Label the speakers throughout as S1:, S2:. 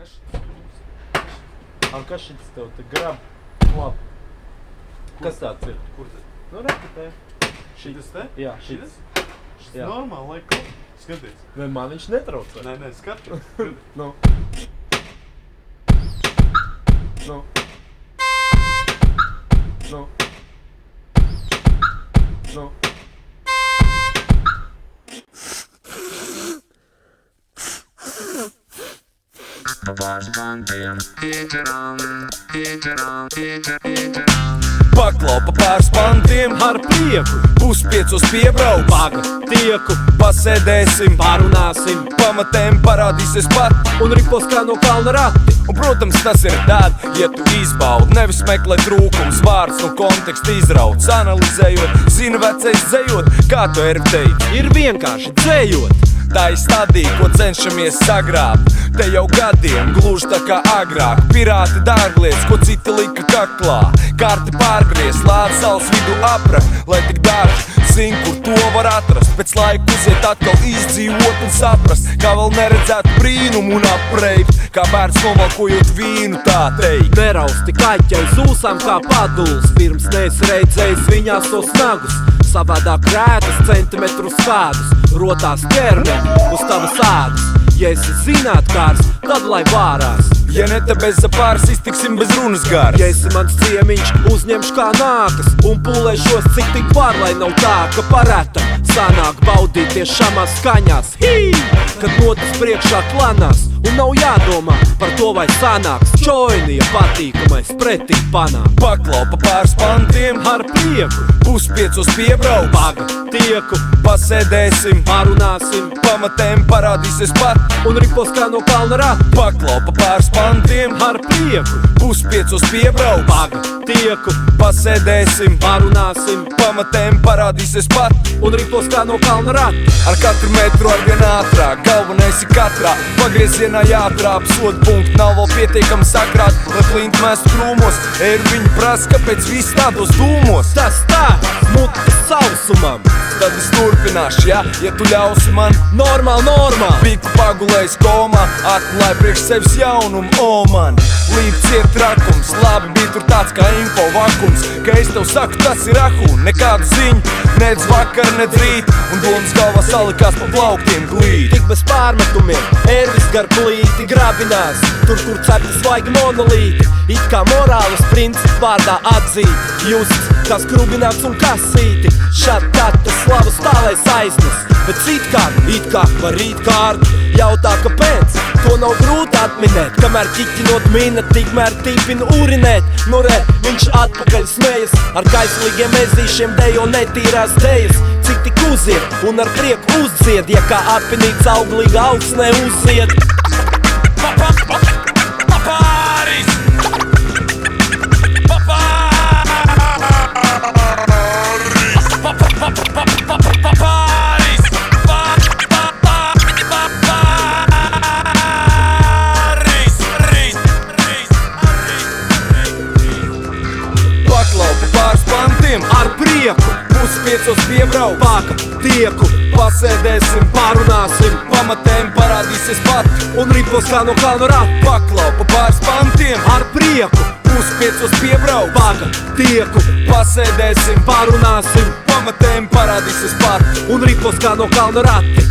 S1: Kas šits tev te grab? Labi. Kas tāds ir?
S2: Kur tad?
S1: Nu, repetē.
S2: Šitas te?
S1: Jā, šitas.
S2: Šitas
S1: Jā.
S2: normāli, lai kaut. Skaties.
S1: Vai man viņš netraucē?
S2: Nē, skaties.
S1: Nu. Nu. Nu. Nu.
S3: Paklaupa pāris pantiem
S1: Ar prieku,
S3: puspiecos piebrauc,
S1: paga, tieku,
S3: pasēdēsim,
S1: pārunāsim
S3: pamatēm parādīsies pat.
S1: un ripos kā no kalna rati.
S3: Un, protams, tas ir tad, ja tu izbaudi, nevis meklē trūkums, vārds no konteksta izrauc, analizējot, zina vecais dzējot, kā tu teici.
S1: Ir vienkārši dzējot.
S3: Tā ir stadija, ko cenšamies sagrābt. Te jau gadiem, gluži tā kā agrāk. Pirāti dārglies, ko citi lika kaklā. Karti pārgries, lād saules vidu aprak, lai tik daži zin, kur to var atrast. Pēc laika uziet atkal izdzīvot un saprast, kā vēl neredzētu brīnumu un apreikt, kā bērns novalkojot vīnu, tā teikt.
S1: Nerausti kaķei zūsām kā paduls, pirms neesi redzējis viņās tos nagus. Savādāk rētas centimetrus kādus, rotās ķermeni uz tavas ādas. Ja esi zinātkārs, tad lai vārās.
S3: Ja ne te bez zapāras iztiksim bez runas garas.
S1: Ja esi mans ciemiņš, uzņemšu kā nākas un pulēšos cik tik var, lai nav tā, ka parētam sanāk baudīties šamās skaņās. Hī! Kad notis priekšā klanās un nav jādomā par to, vai sanāks čoini, ja patīkamais pretī panāk.
S3: Paklaupa pāris pantiem
S1: Ar prieku,
S3: puspiecos piebrauc,
S1: paga, tieku,
S3: pasēdēsim,
S1: pārunāsim
S3: pamatēm parādīsies pat.
S1: un ripos kā no kalna rati.
S3: Paklaupa pāris pantiem
S1: Ar prieku,
S3: puspiecos piebrauc,
S1: paga, tieku,
S3: pasēdēsim,
S1: pārunāsim
S3: pamatēm parādīsies pat.
S1: un ripos kā no kalna rati.
S3: Ar katru metru arvien ātrāk, galvenais ir katrā pagriezienā jātrāp. Sodu punktu nav vēl pietiekami sakrāt, lai plinti mestu krūmos. Viņi prasa, kāpēc viss tādos dūmos.
S1: Tas tā, mutes sausumam.
S3: Tad es turpināšu, ja tu ļausi man.
S1: Normāli.
S3: Piku pagulējis komā, atklāja priekš sevis jaunumu, o man. Līdz ciet trakums, labi bija tur tāds kā info vakums. Ka es tev saku, tas ir ahu, nekādu ziņu, nedz vakar, nedz rīt. Un domas galvā salikās pa plauktiem glīt.
S1: Tik bez pārmetumiem, ērvis gar plīti grabinās. Tur, kur cepti svaigi monolīti, it kā morāles principu vārdā atzīti. Justs, kas krubināts un kasīti, šad tad tas slavas tālais aiznes. Bet it kā var rīt kārtu, jautā kāpēc, to nav grūti atminēt. Kamēr ķiķinot mina, tikmēr tīpina urinēt. Nu re, viņš atpakaļ smējas, ar kaislīgiem ezīšiem dejo netīrās dejas. Cik tik uziet un ar prieku uzdzied, ja kā atpinīts auglīga augsnē uziet.
S3: Pāris! Paklaupa pāris pantiem
S1: Ar prieku,
S3: puspiecos piebrauc,
S1: paga, tieku,
S3: pasēdēsim,
S1: pārunāsim
S3: pamatēm parādīsies pat.
S1: un ripos kā no kalna rati.
S3: Paklaupa pāris pantiem
S1: Ar prieku,
S3: puspiecos piebrauc,
S1: paga, tieku,
S3: pasēdēsim,
S1: pārunāsim
S3: pamatēm parādīsies pat.
S1: un ripos kā no kalna rati.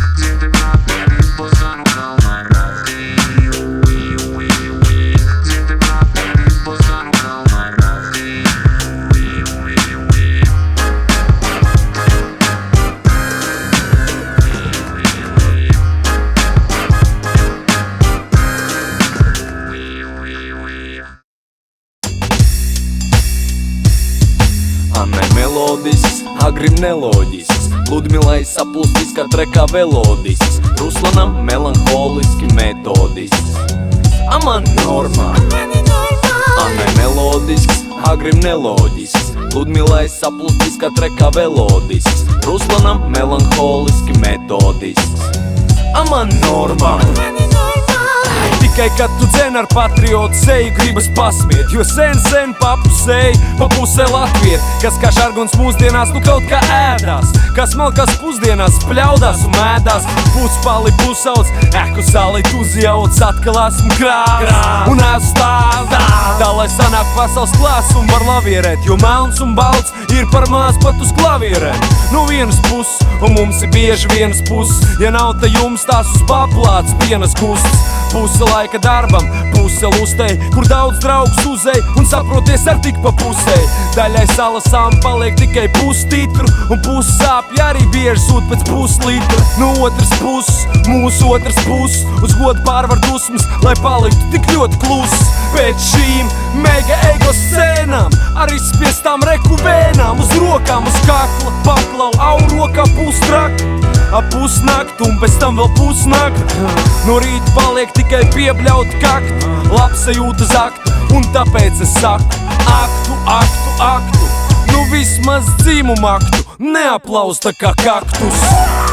S3: Annai melodisks, Agrim neloģisks, Ludmilai saplūstis kā trekā velodisks, Ruslanam melanholiski metodisks. Aman normā. Annai melodisks, Agrim neloģisks, Ludmilai saplūstis kā trekā velodisks, Ruslanam melanholiski metodisks. Aman normā. Tik Tikai kad tu dzen ar patriotu seju gribas pasmiet, jo sen papusēji, pa pusē latvieti, kas kā žargons mūsdienās nu kaut kā ēdās, kas malkās pusdienās spļaudās un mēdās, puspali pusauts, eku salit uzjauts, atkal esmu krāvs un esmu stāvs. Tā lai sanāk pasaules klāsts un var lavierēt, jo melns un balts ir par maz pat uz klavierēm. Nu vienas puses, un mums ir bieži vienas puses, ja nav te jums tās uz paplāts vienas kustas. Puse laika darbam, puse lustei, kur daudz draugus uzej un saproties ar tik pa pusei. Daļai salasām paliek tikai pustitru, un puses sāpja arī bieži sūt pēc puslitra. Nu otras puses, mūsu otras puses, uz godu pārvar dusmas, lai paliktu tik ļoti kluss. Pēc šīm mega ego scēnām, ar izspiestām reku vēnām, uz rokām, uz kakla, paklau, aurokā pustrak. Ap pusnaktu un pēc tam vēl pusnakt. No rīta paliek tikai piebļaut kaktu, labsajūta zaktu, un tāpēc es saku aktu, aktu, aktu. Nu vismaz dzīmumu aktu, neaplauz tā kā kaktus.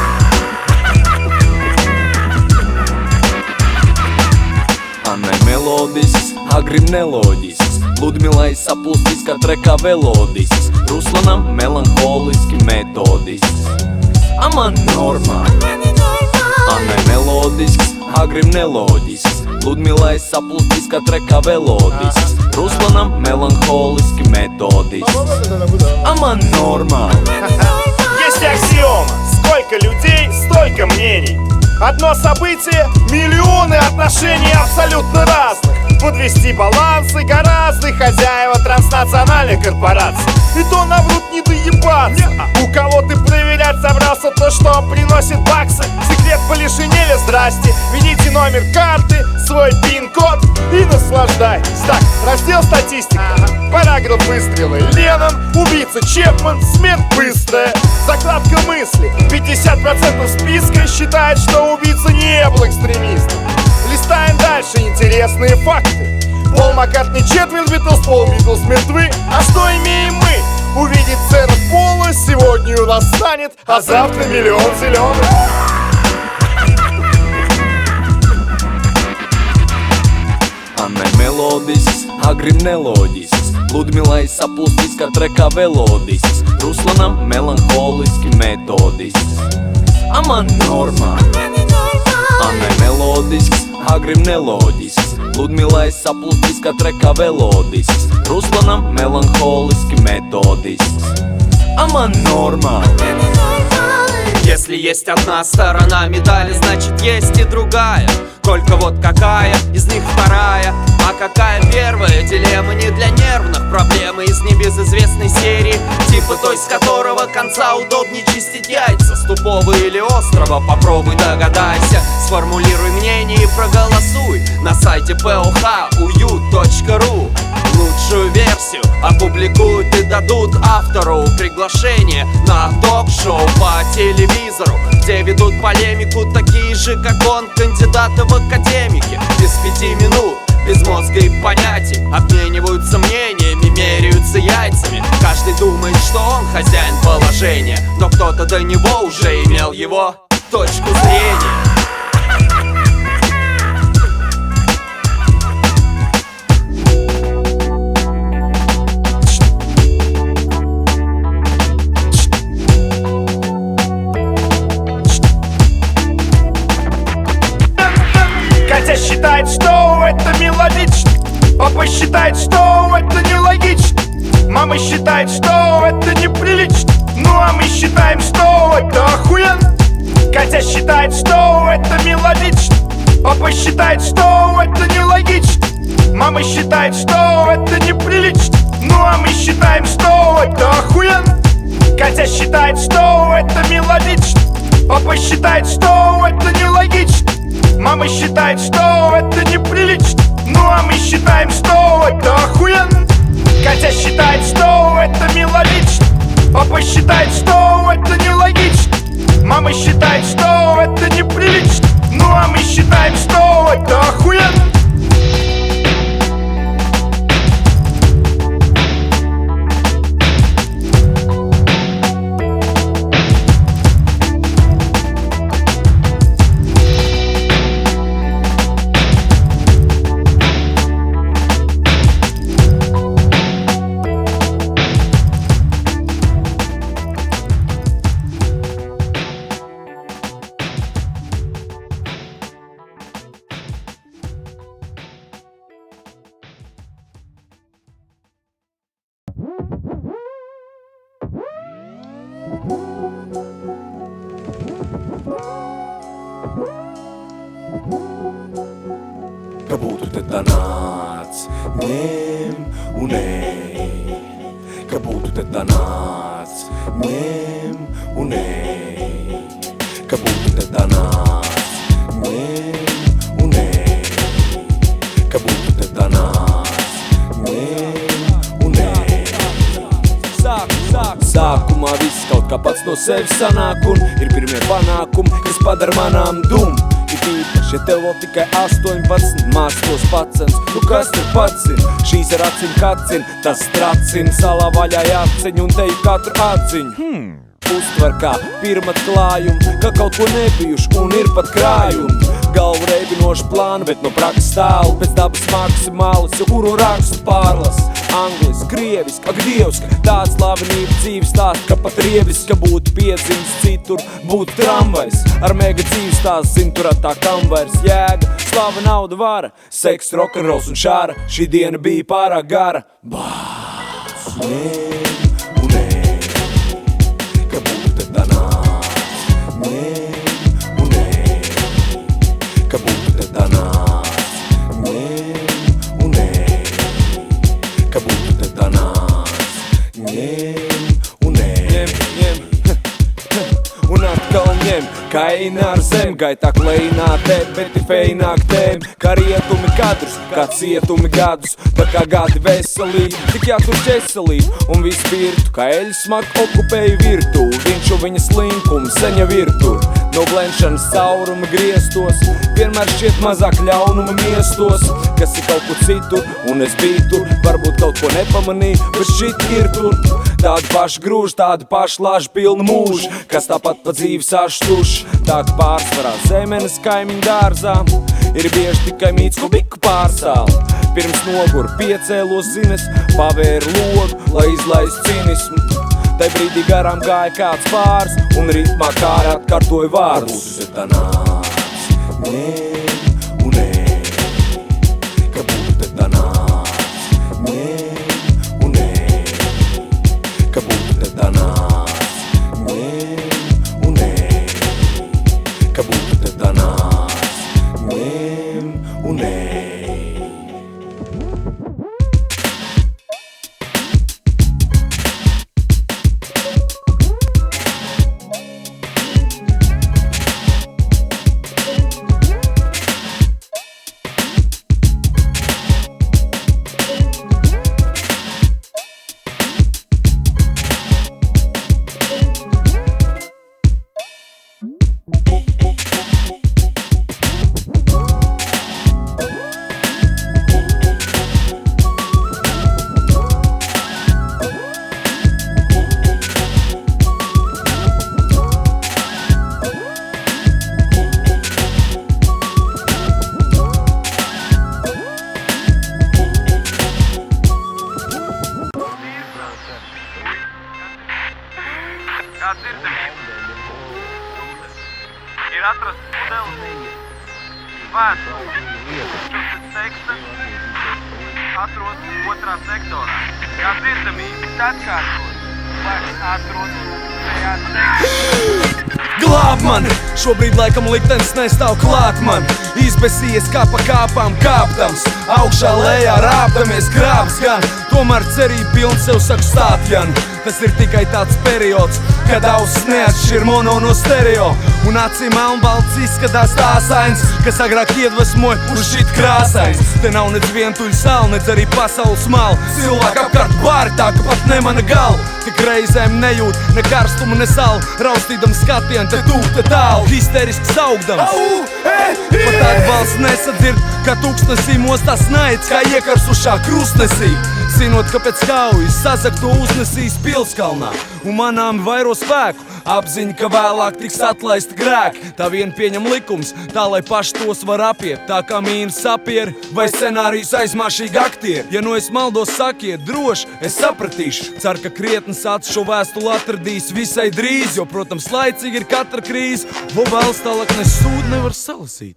S3: Annai melodisks, Agrim neloģisks, Ludmilai sapulstis kā trekā velodisks, Ruslanam melanholiski metodisks. Aman normā. Annai melodisks, Agrim neloģisks, Ludmilai sapulstis kā trekā velodisks, Ruslanam melanholiski metodisks. Aman normā.
S4: Есть аксиома: сколько людей, столько мнений. Одно событие, миллионы отношений абсолютно разных. Подвести балансы гораздо хозяева транснациональных корпораций. И то наврут не доебаться. У кого ты проверять собрался то, что приносит баксы? Секрет полишинеля, здрасте. Введите номер карты, свой пин-код и наслаждайтесь. Так, раздел статистика. Параграф выстрелы Леннон, убийца Чепман, смерть быстрая. Закладка мысли: 50% списка считает, что убийца не был экстремистом. Листаем дальше интересные факты. Пол Маккартни четверть Битлз, Пол Битлз мертвы. А что имеем мы? Увидеть сэра Пола сегодня у нас станет, а завтра миллион зеленых.
S3: Annai melodisks, Agrim neloģisks, Ludmilai sapulstis kā trekā velodisks, Ruslanam melanholiski metodisks. Aman normā. Annai melodisks, Agrim neloģisks, Ludmilai sapulstis kā trekā velodisks, Ruslanam melanholiski metodisks. Aman normā.
S5: Если есть одна сторона медали, значит есть и другая. Только вот какая из них вторая, а какая первая? Дилемма не для нервных, проблемы из небезызвестной серии, типа той, с которого конца удобнее чистить яйца. С тупого или острова попробуй догадайся, сформулируй мнение и проголосуй на сайте pohuyut.ru. Лучшую версию опубликуют и дадут автору приглашение на ток-шоу по телевизору, где ведут полемику такие же, как он, кандидаты в академики. Без 5 минут, без мозга и понятий, обмениваются мнениями, меряются яйцами. Каждый думает, что он хозяин положения, но кто-то до него уже имел его точку зрения.
S4: Катя считает, что это мелодично. Папа считает, что это нелогично. Мама считает, что это неприлично. Ну а мы считаем, что это охуенно. Катя считает, что это мелодично. Папа считает, что это нелогично. Мама считает, что это неприлично. Ну а мы считаем, что это охуенно. Катя считает, что это мелодично. Папа считает, что это нелогично. Мама считает, что это неприлично. Ну а мы считаем, что это охуенно. Катя считает, что это мелодично. Папа считает, что это нелогично. Мама считает, что это неприлично. Ну а мы считаем, что это охуенно.
S3: Ka būtu te tā nāc, ņem un ej. Ka būtu te tā nāc, ņem un ej. Ka būtu te tā nāc, ņem un ej. Ka būtu te tā nāc, ņem un ej. Sākumā viss kaut kā pats no sevis sanāk un ir pirmie panākumi, kas padara manām dum. Ja tev vēl tikai 18, mācos pacens, nu kas tur pats zin? Šīs ar acīm kacin, tas tracina, salā vaļā jāceņ un teju katru atziņu. Uztver kā pirmat klājumu, ka kaut ko nebijuši un ir pat krājumi. Galvu reibinoši plānu, bet no prakses tālu, pēc dabas maksimālis, jo kuru rakstu pārlas. Anglis, krieviski, ak dievs, tāds slavenība dzīves stāst, ka pat rievis, ka būtu piedzimis citur, būtu tramvajs. Ar mega dzīves stāst, zin tur tā kam vairs jēga, slava, nauda, vara, seks, rokenrols un šāra, šī diena bija pārāk gara. Bāc, ņem un ej, ka būtu te tā nāc, ņem un ej, ka būtu te tā nāc, ņem un ej, ka būtu te tā nāc, ņem un ej. Un atkal ņem, kā eina ar zem, gaitā kleinā tēm, bet ir feināk tēm. Kā rietumi kadrus, kā cietumi gadus, tā kā gadi veselīgi, tik jātur ķeselīgi. Un viss birtu, kā eļas smag okupēja virtu, viņš un viņa slinkumi seņa virtur. No blenšanas cauruma griestos, vienmēr šķiet mazāk ļaunuma miestos, kas ir kaut ko citur, un es biju tur, varbūt kaut ko nepamanīju, bet šit ir tur. Tādi paši grūži, tādi paši laži pilni mūži, kas tāpat pa dzīvi saštuši. Tādi pārsvarā zemenes kaimiņu dārzā, ir bieži tikai mīts kubiku pārsāl. Pirms nogur piecēlos zines, pavēru logu, lai izlaistu cinismu. Tai brīdī garām gāja kāds pārs, un ritmā kāri atkārtoja vārdus. Būtu te tā nāc, ņem un ej, ka būtu te tā nāc, ņem un ej, ka būtu te tā nāc, ņem un ej, ka būtu te tā nāc, ņem un ej.
S6: Kā dzirdamība ir atrasts modelis, vēstuli, kas teksta atrodas otrā sektorā. Kā dzirdamība atkārtot, vēsts atrodas tajā sektorā.
S3: Glāb mani! Šobrīd laikam liktenis nestāv klāt man. Izbesījies kā pa kāpām kāptams, augšā lejā rāpdamies grābs gan. Tomēr cerība pilns sev saku stātjan. Tas ir tikai tāds periods, kad ausis neatšķir mono no stereo. Un acīm melnbalts izskatās tāsains, kas agrāk iedvesmoja uz šit krāsains. Te nav nec vientuļa sala, nec arī pasaules mala. Cilvēki apkārt bāri tā, ka pat nemana galva. Tik reizēm nejūt ne karstumu, ne salu. Raustīdam skatienu, te tūk, te tālu, histerisks augdams. Pat tāda balss nesadzird, ka tūkstnesī mostās naids, kā iekarsušā krustnesī. Zinot, ka pēc kaujas sazakto uznesīs Pilskalnā, un manām vairo spēku, apziņa, ka vēlāk tiks atlaisti grēki. Tā vien pieņem likums, tā lai paši tos var apiet, tā kā mīnas sapieri vai scenārijus aizmāšīgi aktieri. Ja nu es maldos, sakiet droši, es sapratīšu. Cer, ka krietnes acis šo vēstuli atradīs visai drīz, jo, protams, laicīgi ir katra krīze, vo vēls tālāk nes sūdu nevar salasīt.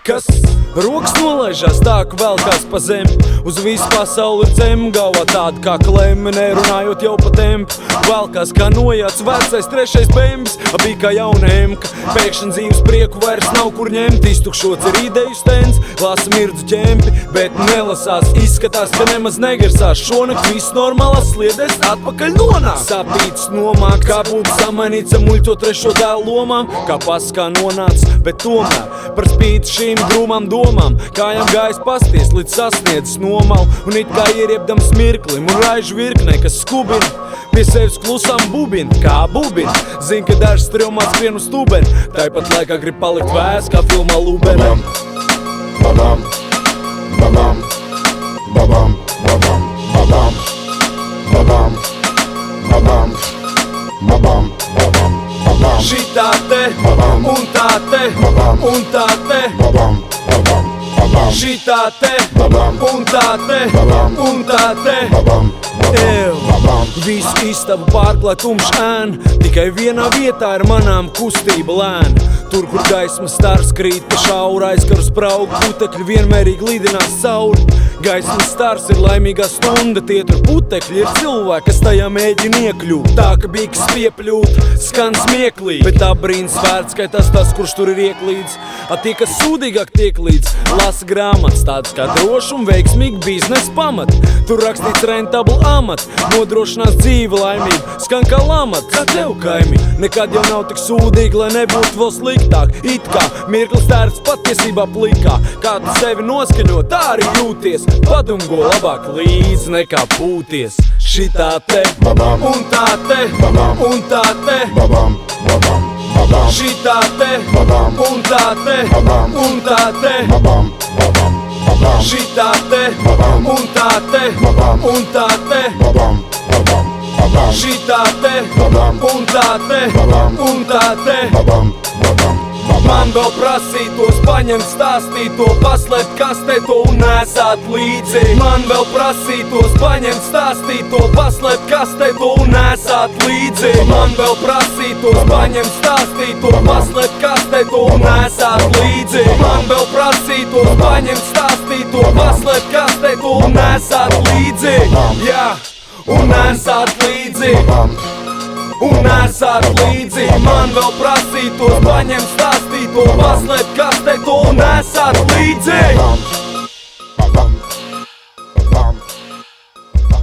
S3: Kas? Rokas nolaižās tā, ka vēl kāds pa zemi. Uz visu pasauli ir dzem, galvā tāda kā klemme, nerunājot jau pa tempu. Valkās kā nojāts vecais trešais bembis, bija kā jauna emka. Pēkšņi dzīves prieku vairs nav kur ņemt, iztukšots ir ideju stends, lasa mirdzu ķempi, bet nelasās, izskatās, ka nemaz negarsās. Šonakt viss normālās sliedēs atpakaļ nonāk. Sapīts nomāk, kā būtu samainīts ar muļķo trešo dēlu lomām, kā paskā nonāc, bet tomēr par spīti šīm drūmām domām, kājām gājis pasties, līdz sasniedzis nomalu, un it kā ieriebdams mirklim un raižu virknei, kas skubina, pie sevis klusām bubina, kā bubina. Zin, ka dažs strilmās skrien uz stubeni, tāpat laikā grib palikt vēs, kā filmā Lubena.
S7: Babam, babam, babam, babam, babam, babam, babam, babam, babam, babam.
S3: Šitā te,
S7: Babam.
S3: un tā te,
S7: Babam.
S3: un tā te.
S7: Babam, babam, babam,
S3: Šitā te,
S7: Babam.
S3: un tā te,
S7: Babam.
S3: un tā te.
S7: babam,
S3: Ew.
S7: babam.
S3: Visu istabu pārklāj tumšs ēn, tikai vienā vietā ir manām kustība lēna. Tur, kur gaismas stars krīt pa šauru, aizkar uz spraugu, putekļi vienmērīgi lidinās cauri. Gaismas stars ir laimīgā stunda, tie tur putekļi ir cilvēki, kas tajā mēģina iekļūt. Tā, ka biks piepļūt, skan smieklīgi, bet tā brīns vērts, ka tas, kurš tur ir ieklīdz. A tie, kas sūdīgāk tiek līdz, lasa grāmatas, tādas kā droši un veiksmīgi biznesa pamat. Tur rakstīts rentabli amat, nodrošinās dzīve laimību, skan kā lamats, kā tev kaimi. Nekad jau nav tik sūdīgi, lai nebūtu vēl sliktāk. It kā mirklis tērts patiesībā plikā, kā tu sevi noskaņo, tā arī jūties. Padomgo labāk līdz nekā pūties. Šitā te,
S7: Babam.
S3: un tā te,
S7: Babam.
S3: un tā te.
S7: Babam, babam, babam,
S3: Šitā te,
S7: Babam.
S3: un tā te,
S7: Babam.
S3: un tā te.
S7: babam, babam, babam,
S3: Šitā te,
S7: Babam.
S3: un tā te,
S7: Babam.
S3: un tā te.
S7: babam, babam, babam,
S3: Šitā te,
S7: Babam.
S3: un tā te,
S7: Babam.
S3: un tā te.
S7: babam, babam,
S3: Man vēl prasītos paņemt stāstīto, paslēpt kastē to un nesāt līdzi. Man vēl prasītos paņemt stāstīto, paslēpt kastē to un nesāt līdzi. Man vēl prasītos paņemt stāstīto, paslēpt kastē to un nesāt līdzi. Man vēl prasītos paņemt stāstīto, paslēpt kastē to un nesāt līdzi. Jā, un nesāt līdzi.
S7: babam,
S3: Un nesāt līdzi, man vēl prasītos paņemt stāstīto, paslēpt kastē to un nesāt līdzi.
S7: babam, babam, babam, babam.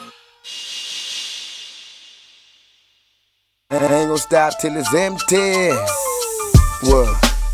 S8: Ain't gonna stop till it's empty. What?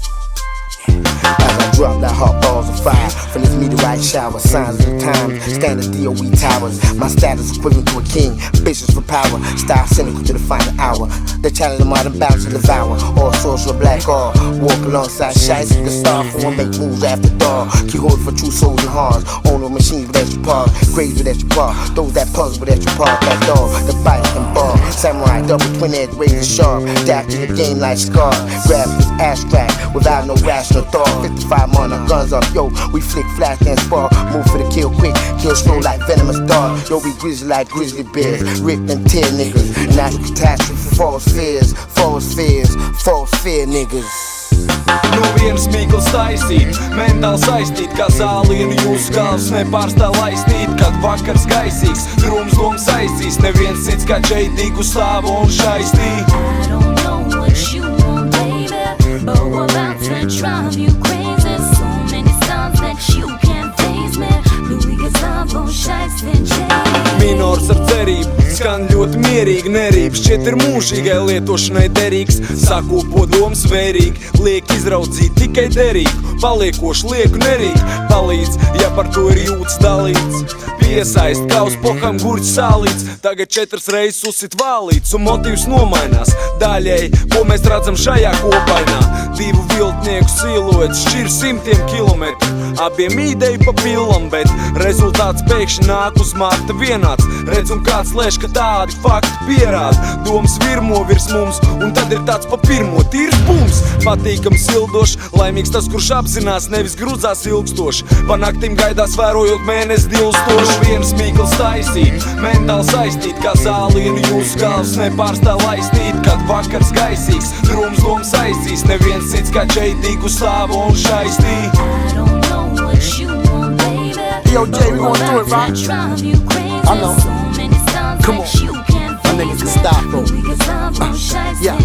S8: As I drop like hot balls of fire from this meteorite shower, signs of the time, standard DOE towers. My status equivalent to a king, ambitious for power, style cynical to the final hour. The challenge of modern balance to devour. All sorts of black art, walk alongside shites. The star form, make moves after dark. Keyboard for true souls and hearts. Own no machines with extra parts, grades with extra parts. Those that puzzle with extra parts, that dog, the bite and bar. Samurai double twin edge, razor sharp. Dash to the game like scar. Grab this abstract without no rational thought. 55 on our guns up, yo. We flick flash and spar. Move for the kill quick, kill slow like venomous dog. Yo, we grizzly like grizzly bears. Ripped and tear niggas. Natural catastrophe, false fears, false fears, false fear niggas.
S3: No vienas mīklas taisīt, mentāli saistīt, kā zālienu jūsu galvas nepārstāv laistīt. Kad vakars gaisīgs, drūms domas aizīs, neviens cits kā džeidīgu stāvu un šaistī.
S9: I don't know what you want, baby, but we're about to drive you crazy. So many stars that you can't face me. Louis Gustavo, Shice and Jay.
S3: Minors ar cerību, skan ļoti mierīgi, nerības šķiet ir mūžīgai lietošanai derīgs. Sakopot domas vērīgi, liek izraudzīt tikai derīgu, paliekoši lieku nerīgi. Palīdz, ja par to ir jūtas dalīts, piesaist kā uz pokam gurķi sālīts. Tagad 4 reizes uzsit vālīts un motīvs nomainās. Daļai, ko mēs redzam šajā kopainā, divu viltnieku siluets šķir 100 kilometru. Abiem ideja pa pilam, bet rezultāts pēkšņi nāk uz Marta vienāds. Redz un kāds lēš, ka tādi fakti pierāda. Domas virmo virs mums, un tad ir tāds pa pirmo tīrs bums. Patīkams ildošs, laimīgs tas, kurš apzinās, nevis grūzās ilgstoši. Pa naktīm gaidās vērojot mēnesi dilstoši. Viens mīkls taisīt, mentāli saistīt, kā zālienu jūsu galvas nepārstāv laistīt. Kad vakars gaisīgs, drūms domas aizcīs, neviens cits kā J.D. Gustavo un Šaistī.
S9: I don't know what you want, baby.
S8: Yo, Jay, we gonna do it, right?
S9: Drive you crazy.
S8: I know.
S9: So many songs
S8: Come
S9: that
S8: on.
S9: you can't
S8: My
S9: face
S8: niggas
S9: me.
S8: Gustavo. Yeah.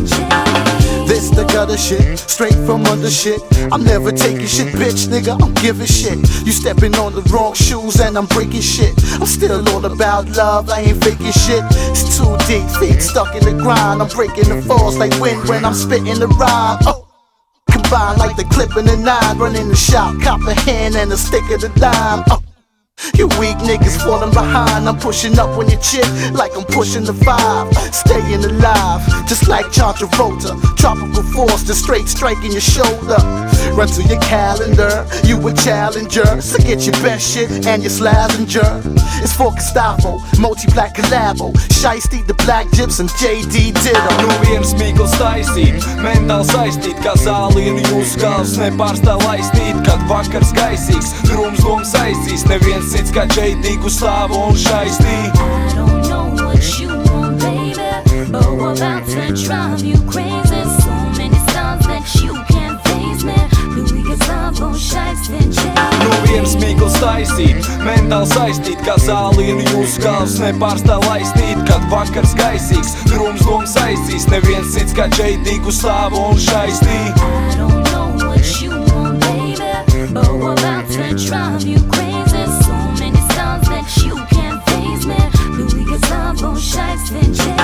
S8: This the gutter shit, straight from under shit. I'm never taking shit, bitch, nigga, I'm giving shit. You stepping on the wrong shoes and I'm breaking shit. I'm still all about love, I ain't faking shit. It's too deep, feet stuck in the grind. I'm breaking the falls like wind when I'm spitting the rhyme. Oh. Combine like the clip and the 9, running the shop, cop a hand and a stick of the dime. Oh. You weak niggas falling behind. I'm pushing up on your chick like I'm pushing the 5. Staying alive, just like John Travolta. Tropical force, the straight strike in your shoulder. Run to your calendar, you a challenger. So get your best shit and your Slazenger. It's for Gustavo, multi-black collabo. Shiesty, the black gyps and J.D. Ditto.
S3: Nu viens mīkls taisīt, mentāli saistīt, kā zālienu jūsu galvas nepārstāv laistīt. Kad vakars gaisīgs, drūms domas aizcīs, neviens cits kā J.D. Gustavo un Šaistī.
S9: I don't know what you want, baby, but we're about to drive you crazy. So many stars that you can't face me. Louis Gustavo, Shiesty and J.D.
S3: Nu viens mīkls taisīt, mentāli saistīt, kā zālienu jūsu galvas nepārstāv laistīt. Kad vakars gaisīgs, drūms domas aizcīs, neviens cits kā J.D. Gustavo un Šaistī.
S9: I don't know what you want, baby, but we're about to drive you crazy. So many stars that you can't face me. Louis Gustavo, Shiesty and J.D.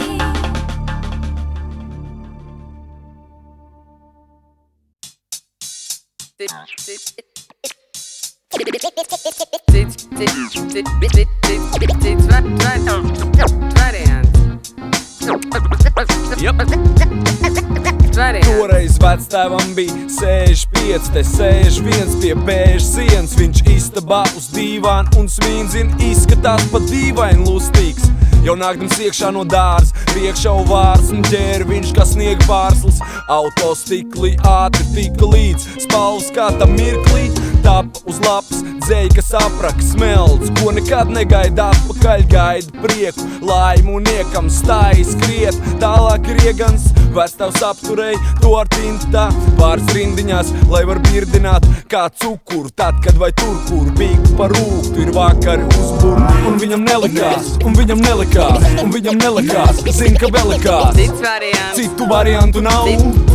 S3: Toreiz vectēvam bija 65, te sēž viens pie bēžu sienas. Viņš istabā uz dīvāna un svīnzina, izskatās pat dīvaini lustīgs. Jau nākdams iekšā no dārza, priekšau vārds un ķēri viņš kā sniega pārslis. Autostikli ātri tika līdz, spalvas kā tam mirklī. Tapa uz lapas, dzēja, kas apraka smelts, ko nekad negaida atpakaļ, gaida prieku, laimu un niekam stāja skriet. Tālāk ir iegans, vectavs apturēja to ar tintā, pāris rindiņās, lai var birdināt kā cukuru. Tad, kad vai tur, kur bīgt par rūktu, ir vakari uzburti. Un viņam nelikās, un viņam nelikās, un viņam nelikās, zin, ka vēl likās. Citu variantu nav,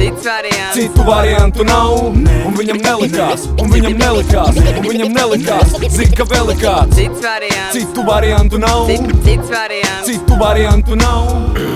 S3: citu variantu nav. Un viņam nelikās, un viņam nelikās, un viņam nelikās, zin, ka vēl likās. Citu variantu nav, citu variantu nav.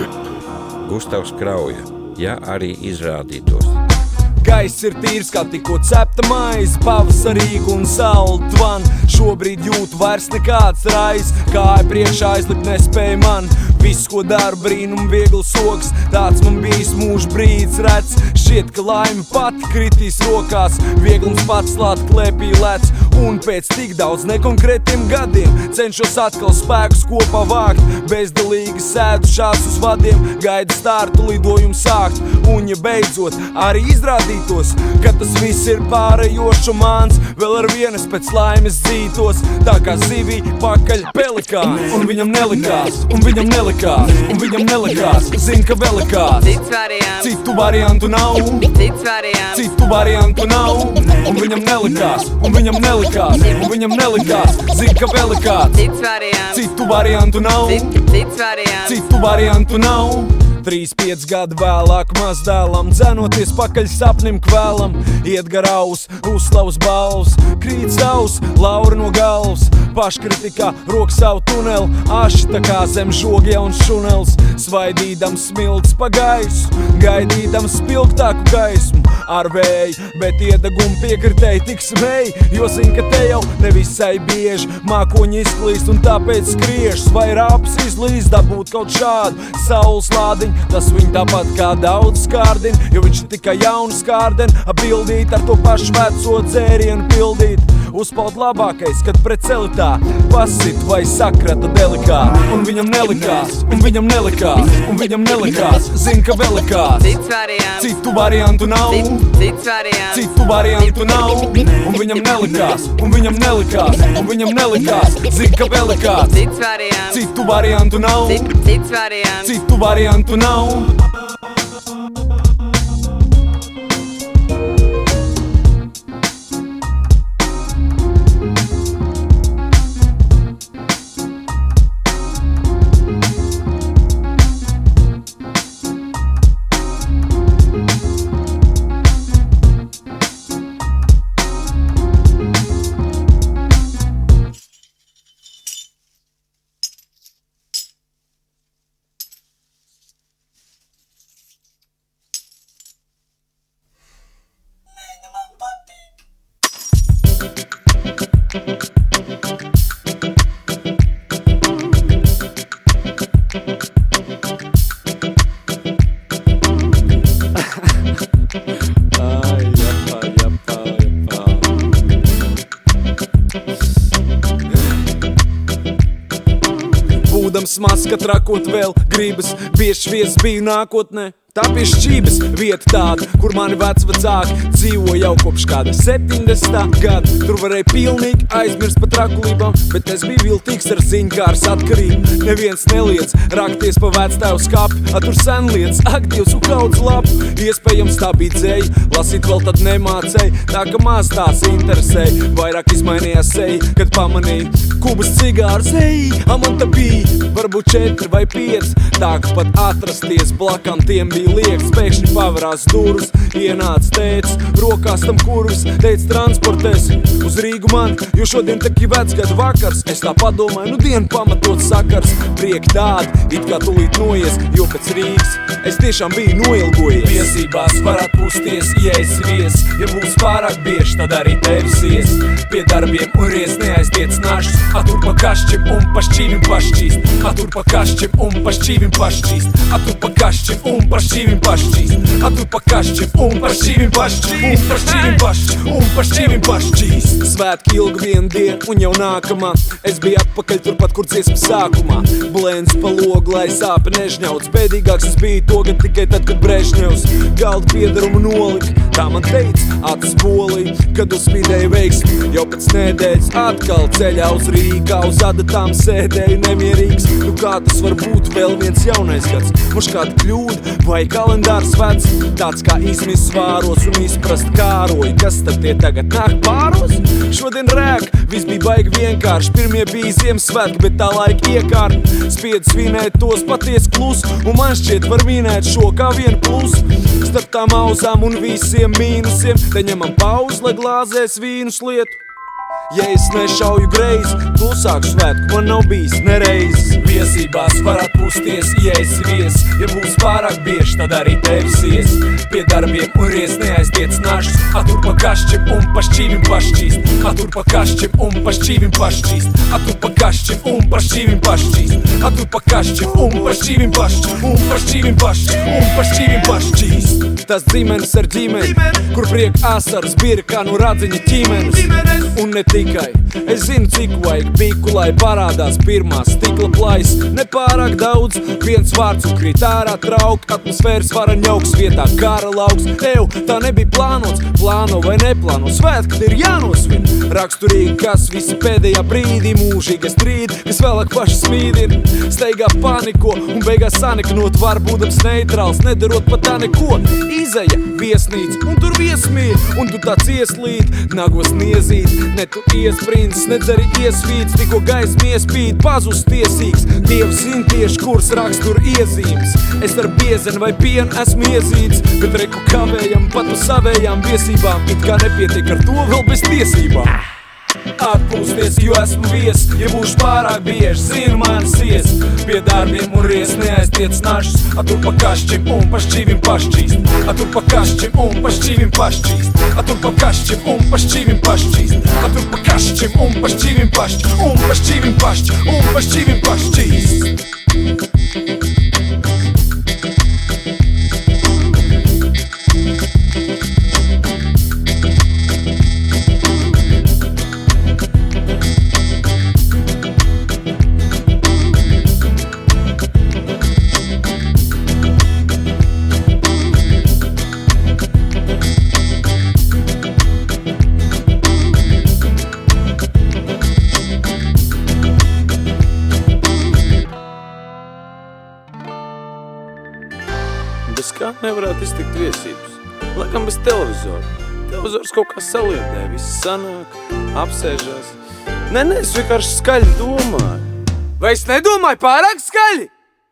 S10: Gustavs Krauja, ja arī izrādītos.
S3: Gaiss ir tīrs kā tikko cepta maize, pavasarīga un saule tvan. Šobrīd jūtu vairs nekāds rais, kāja priekšā aizlikt nespēja man. Viss, ko daru, brīnum viegli soks, tāds man bijis mūža brīdis rets. Šķiet, ka laime pati kritīs rokās, vieglums pats slāt klēpī lec. Un pēc tik daudz nekonkrētiem gadiem cenšos atkal spēkus kopā vākt. Bezdalīgi sēdušās uz vadiem, gaida startu lidojumu sākt. Un ja beidzot arī izrādītos, ka tas viss ir pārējošs un mans, vēl ar vienas pēc laimes dzītos, tā kā zivī pakaļ pelikāns. Un viņam nelikās, un viņam nelikās, un viņam nelikās, zin, ka vēl likās. Citu variantu nav, citu variantu nav. Un viņam nelikās, un viņam nelikās, un viņam nelikās, zin, ka vēl likās. Citu variantu nav, citu variantu nav. 3-5 gadu vēlāk mazdēlam, dzenoties pakaļ sapnim kvēlam. Iet garaus, uzslavas balvas, krīt savs, laura no galvas. Paškritikā rok savu tuneli, aši tā kā zem žogi jauns šunels. Svaidīdams smilts pa gaisu, gaidīdams spilgtāku gaismu. Ar vēju, bet iedegumu piekritēji tik smēji, jo zin, ka te jau nevisai bieži mākoņi izklīst un tāpēc skriešas vai rāpes izlīst, dabūt kaut šādu saules lādiņu. Tas viņu tāpat kā daudz skārdin, jo viņš tikai jaunu skārden, apbildīt ar to pašu veco dzērienu pildīt. uzpaud labākais, kad pret celitā pasit vai sakrata delikāti. Un viņam nelikās, un viņam nelikās, un viņam nelikās, zin, ka vēl likās.
S11: Cits variants,
S3: Citu variantu nav,
S11: cits variants,
S3: citu variantu nav. Un viņam nelikās, un viņam nelikās, un viņam nelikās, zin, ka vēl likās.
S11: cits variants,
S3: Citu variantu nav,
S11: cits variants.
S3: citu variantu nav. Būdams mazs, kad rakot vēl gribas, bieži vies biju nākotnē. Tā pie šķības vieta tāda, kur mani vecvecāki dzīvo jau kopš kāda 70. gada. Tur varēja pilnīgi aizmirst par trakulībām, bet es biju viltīgs ar ziņkārs atkarību. Neviens neliedz rakties pa vectēvu skapi, tur sen liedz, ak, Dievs, un kaudz lapu. Iespējams tā bija dzēja, lasīt vēl tad nemācēja, tā ka maz tās interesēja. Vairāk izmainījās seja, kad pamanīja kubas cigārs, ej, man tā bija, varbūt 4 vai 5. Tā ka pat atrasties blakam tiem bija lieks, pēkšņi pavarās durvis, ienāca tētis, rokās tam kurvis, teica transportēs uz Rīgu man, jo šodien taki vecgadu vakars. Es tā padomāju, nu dienu pamatot sakars, prieki tādi, it kā tulīt noies, jo pēc Rīgas es tiešām biju noilgojies. Viesībās var atpūsties, ja esi vies, ja būs pārāk bieži, tad arī tevis ies. Pie darbiem un ries neaiztiec našus, atur pa kašķim un pa šķīvim pašķīst, atur pa kašķim un pa šķīvim pašķīst, atur pa kašķim un pa šķīvim pašķīst, atur pa kašķim un pa šķīvim pašķīst, un pa šķīvim pašķīst, un pa šķīvim pašķīst. Svētki ilgi vien dienu un jau nākamā, es biju atpakaļ turpat, kur dziesmas sākumā. Blēns pa logu, lai sāpe nežņauts, bēdīgāks es biju to, kad tikai tad, kad Brežņevs galdu piedarumu nolika. Tā man teica, acis bolī, kad uzspīdēja veiksmi, jau pēc nedēļas atkal ceļā uz Rīgā, uz adatām sēdēju nemierīgs. Nu kā tas var būt vēl viens jaunais gads, muš kāda kļūda vai kalendārs vecs, tāds kā izmis svāros un izprast kāroju, kas tad tie tagad nāk pāros? Šodien rēk, viss bija baigi vienkārši, pirmie bija Ziemassvētki, bet tā laika iekārt, spied svinēt tos paties klus, un man šķiet var minēt šo kā vienu plus. Starp tām auzām un visiem mīnusiem, te ņemam pauzi, lai glāzēs vīnus lietu. Ja es nešauju greizi, klusāku svētku man nav bijis nereizes. Viesībās var atpūsties, ja esi vies, ja būs pārāk bieži, tad arī tevis ies. Pie darbiem un ries neaiztiec našus, atur pa kašķim un pa šķīvim pašķīst, atur pa kašķim un pa šķīvim pašķīst, atur pa kašķim un pa šķīvim pašķīst, atur pa kašķim un pa šķīvim pašķīst, un pa šķīvim pašķīst, un pa šķīvim pašķīst. Tas dzimenis ar ģimeni, kur priek asaras bira kā no radziņa ķimenes. Un ne tikai, es zinu cik vajag piku, lai parādās pirmās stikla plais. Nepārāk daudz, viens vārds un krīt ārā traukt, atmosfēras varaņauks vietā kara lauks. Ew, tā nebija plānots, plāno vai neplāno, svētki ir jānosvin. Raksturīgi, kas visi pēdējā brīdī, mūžīga strīdi, kas vēlāk paši smīdina. Steigā paniko un beigās saniknot var būdams neitrāls, nedarot pat tā neko. Izeja viesnīca un tur viesmīļ, un tu tāds ieslīd, nagos niezīt. Ne tu iesprins, nedz arī iesvīts, tikko gaismi iespīd, pazust tiesīgs. Dievs zin tieši, kurs rakstur iezīmes. Es ar biezenu vai pienu esmu iezīts, bet reku kavējam pat uz savējām viesībām, it kā nepietiek ar to vēl bez tiesībām. Atpūsties, jo esmu vies, ja būšu pārāk bieži, zinu manas ies. Pie darbiem un ries neaiztiec našus, atur pa kašķim un pa šķīvim pašķīst, atur pa kašķim un pa šķīvim pašķīst, atur pa kašķim un pa šķīvim pašķīst, atur pa kašķim un pa šķīvim pašķīst, un pa šķīvim pašķīst, un pa šķīvim pašķīst.
S12: bez kā nevarētu iztikt viesības. Laikam bez televizora. Televizors kaut kā saliedē, viss sanāk, apsēžās. Nē, es vienkārši skaļi domāju. Vai es nedomāju pārāk skaļi?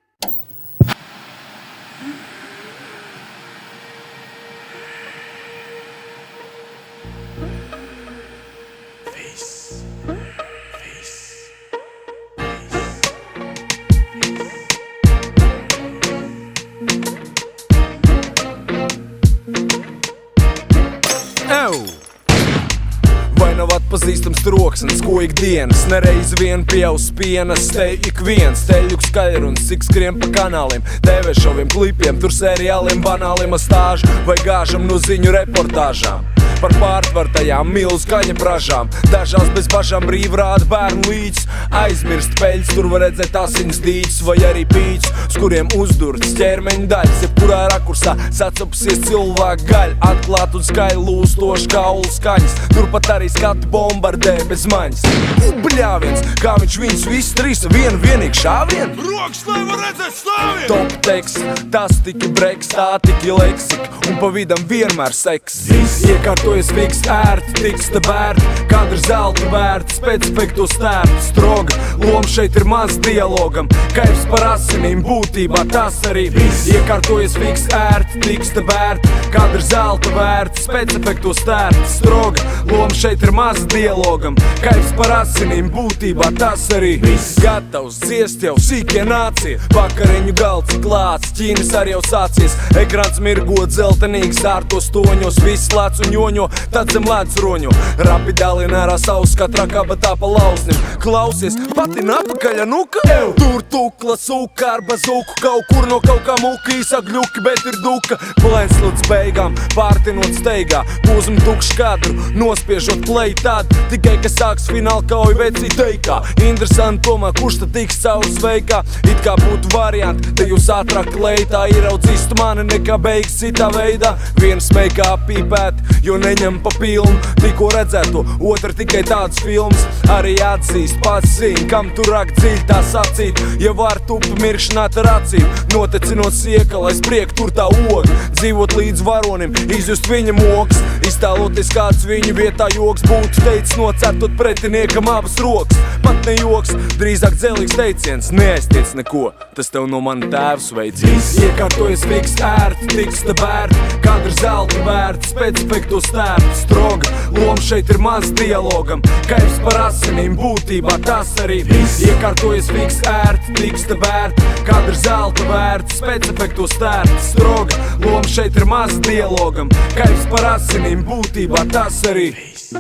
S3: Vai nav atpazīstams troksnis, ko ikdienas nereiz vien pieaus pienas, te ik viens teļuk skaļruns, cik skrien pa kanāliem, TV šoviem, klipiem, tur seriāliem, banāliem astāžu vai gāžam no ziņu reportāžām. Par pārtvartajām milzu skaņa pražām, dažās bez bažām brīvrāda bērnu līdz. Aizmirst peļas, tur var redzēt asiņas dīķus vai arī pīķus, uz kuriem uzdurts ķermeņa daļas, jebkurā rakursā sacapusies cilvēku gaļa, atklāt un skaļi lūstoši kaulu skaņas, turpat arī skatu bombardē bez maņas. Bļāviens, kā viņš viņus visus trīs vienīgi šāvien?
S13: Rokas, lai var redzēt stāvien!
S3: Top teksts, tas tiki breks, tā tiki leksika, un pa vidam vienmēr seks. Iekārtojas fiks ērti, tiksta bērti, kadra zelta vērti, spēcefektu stērti, stroga. Loma šeit ir maz dialogam, kaifs par asinīm, būtībā tas arī viss. Iekārtojas fiks ērti, tiksta bērti, kadra zelta vērti, spēcefektu stērti, stroga. Loma šeit ir maz dialogam, kaifs par asinīm, būtībā tas arī viss. Gatavs dziest jau sīkie nācija, vakariņu galds klāts, ķīnis arī jau sācies, ekrāns mirgot zeltenīgs ārtos toņos, viss lēc un joņo, tad zem lēc roņo. Rapi dalinārā savus katrā kabatā pa lausnim. Klausies, patin apakaļa nuka, tur tukla suka ar bazuku, kaut kur no kaut kā muka, īsā gļuki, bet ir duka. Plēns līdz beigām, pārtinot steigā, pūzum tukšu kadru, nospiežot play tad, tikai, ka sāks fināla kauja vecī teikā. Interesanti tomēr, kurš tad tiks savus veikā, it kā būtu varianti, te jūs ātrāk leitā, ieraudzīs tu mani nekā beigas citā veidā. Viens meikā pīpēt, jo neņem pa pilnu, tikko redzēto, otra tikai tāds films, arī atzīst, pats zina, kam tu rak dziļi tā sacīt, ja var tupi mirkšanāt ar acīm, notecinot sieka, lai spriek tur tā oga, dzīvot līdz varonim, izjust viņa moks, iztēloties kāds viņu vietā joks būtu teicis, nocertot pretiniekam abas rokas, pat ne joks, drīzāk dzelīgs teiciens, neaiztiec neko, tas tev no mana tēvs veicīs. Iekārtojas fiks ērti, tiksta bērti, kadra zelta vērti, spēcefektu stērti, stroga. Loma šeit ir maz dialogam, kaifs par asinīm, būtībā tas arī viss. Iekārtojas fiks ērti, tiksta bērti, kadra zelta vērti, spēcefektu stērti, stroga. Loma šeit ir maz dialogam, kaifs par asinīm, būtībā tas arī viss.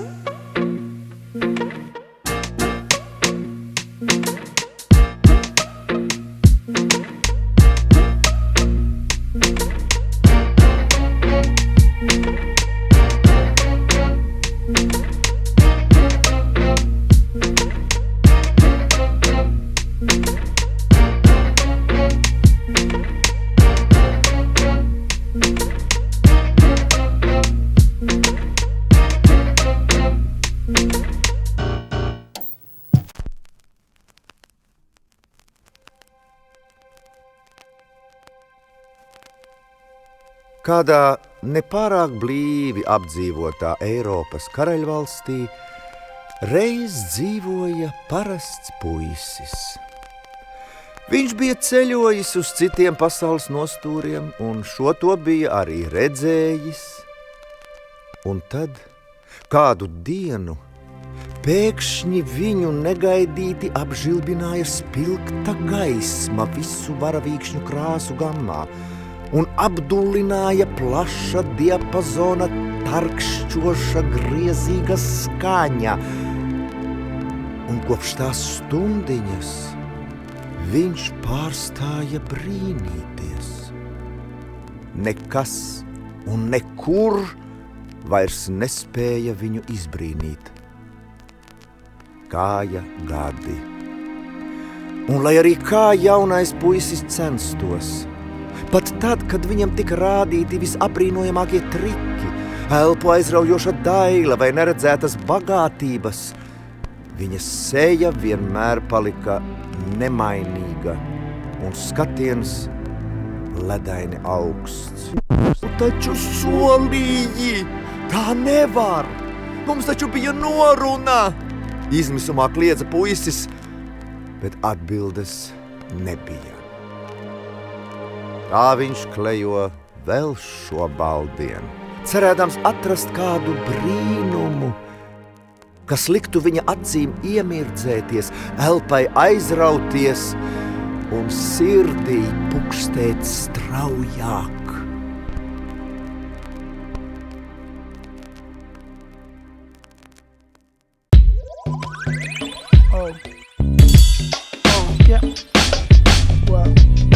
S14: Kādā nepārāk blīvi apdzīvotā Eiropas karaļvalstī reiz dzīvoja parasts puisis. Viņš bija ceļojis uz citiem pasaules nostūriem, un šo to bija arī redzējis. Un tad kādu dienu pēkšņi viņu negaidīti apžilbināja spilgta gaisma visu varavīkšņu krāsu gammā, un apdullināja plaša diapazona tarkšķoša griezīga skaņa. Un kopš tās stundiņas viņš pārstāja brīnīties. Nekas un nekur vairs nespēja viņu izbrīnīt. Kāja gadi. Un lai arī kā jaunais puisis censtos, pat tad, kad viņam tika rādīti visabrīnojamākie triki, elpu aizraujoša daila vai neredzētas bagātības, viņa seja vienmēr palika nemainīga un skatiens ledaini augsts. Taču solīji! Tā nevar! Mums taču bija noruna! Izmisumā kliedza puisis, bet atbildes nebija. Tā viņš klejo vēl šo baldienu, cerēdams atrast kādu brīnumu, kas liktu viņa acīm iemirdzēties, elpai aizrauties un sirdī pukstēt straujāk.
S15: Yeah. Well.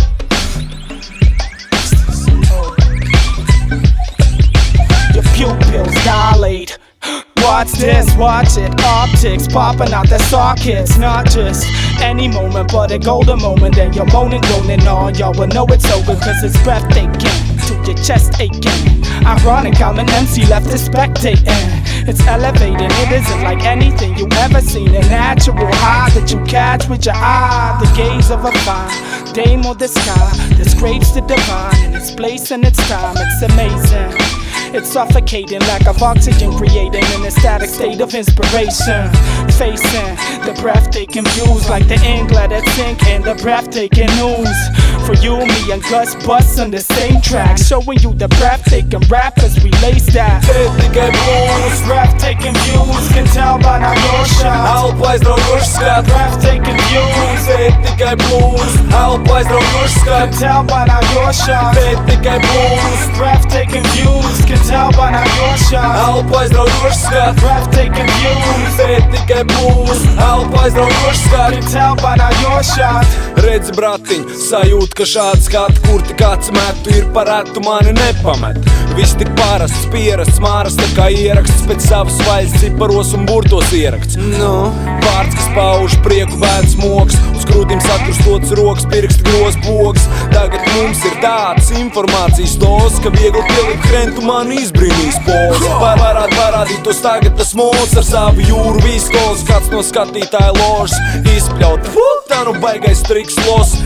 S15: Your pupils dilate. Watch this, watch it. Optics popping out the sockets. Not just any moment, but a golden moment. Then you're moaning, groaning on. Y'all will know it's over, cause it's breathtaking. To your chest aching. Ironic, I'm an MC left to spectating. It's elevating, it isn't like anything you ever seen. A natural high that you catch with your eye. The gaze of a fine dame of the sky that scrapes the divine in its place and its time. It's amazing. It's suffocating, lack of oxygen, creating an ecstatic state of inspiration. Facing the breathtaking views, like the ink let it sink in the breathtaking news. For you, me, and Gus Bus on the same track, showing you the breathtaking rappers we lace that. Breathtaking views, can tell by now your shot. Breathtaking views, can tell by now your shot. Breathtaking views, can tell by now your shot. Breathtaking views, can tell by now your shot.
S3: Redz, bratiņ, sajūt, ka šāds skatu, kur tik kāds metu, ir par retu mani nepamet. Viss tik parasts, pierasts, māras tā kā ieraksts, pēc savas vaļas ciparos un burtos ierakts. Vārds, kas pauž prieku, vēds moks, uz krūtīm sakrustots rokas, pirksti gros pogas. Tagad mums ir tāds informācijas tos, ka viegli pielikt hrentu mani izbrīnīs pols. Parādītos tagad tas mols ar savu jūru viskols, kāds no skatītāja ložas izpļaut. Tā nu baigais triks los.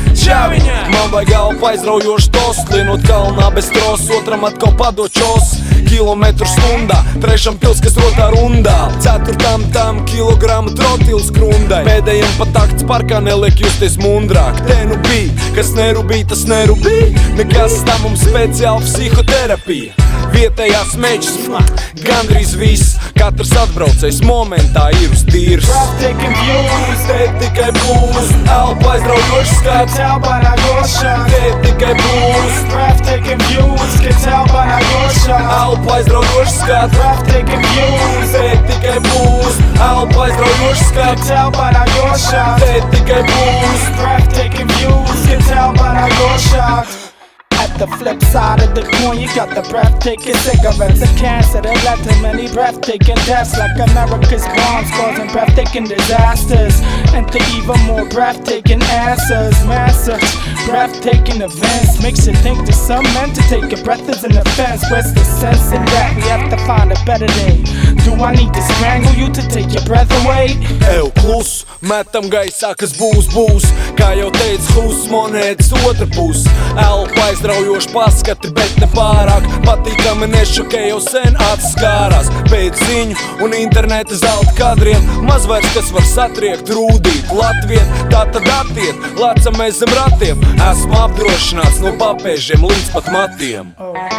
S3: Man vajag elpu aizraujošu tost, lienot kalnā bez tros, otram atkal padočos. Kilometru stundā, trešam pils, kas rotā rundā, ceturtam tam kilogramu trotils krundai. Pēdējiem pat takts parkā neliek justies mundrāk. Te nu bij, kas nerubī, tas nerubī. Nekas tam mums speciāla psihoterapija. Vietējās mečs, gandrīz viss. Katrs atbraucējs momentā ir uz tīrs.
S15: Breathtaking views,
S3: te tikai būs, elpa aizraujošs skats.
S15: Tell by now your shot.
S3: Te tikai būs,
S15: breathtaking views, can tell by now your shot.
S3: Elpa aizraujošs skats.
S15: Breathtaking views,
S3: te tikai būs, elpa aizraujošs skats.
S15: Tell by now your shot.
S3: Te tikai būs,
S15: breathtaking views, can tell by now your shot. At the flip side of the coin, you got the breathtaking cigarettes, the cancer that led to many breathtaking deaths, like America's bombs causing breathtaking disasters, and the even more breathtaking answers. Massive, breathtaking events makes you think there's some men to take a breath is an offense. Where's the sense in that? We have to find a better day. Do I need to strangle you to take your breath away?
S3: Ew, klus, metam gaisā, kas būs, būs. Kā jau teica Hus, monētas otra pus. Elpa aizraujoši paskati, bet ne pārāk. Patīkami nešokē jau sen atskārās. Pēc ziņu un interneta zelta kadriem maz vairs, kas var satriekt, rūdīt Latviet, tā tad attiet, lācamies zem ratiem. Esmu apdrošināts no papēžiem līdz pat matiem.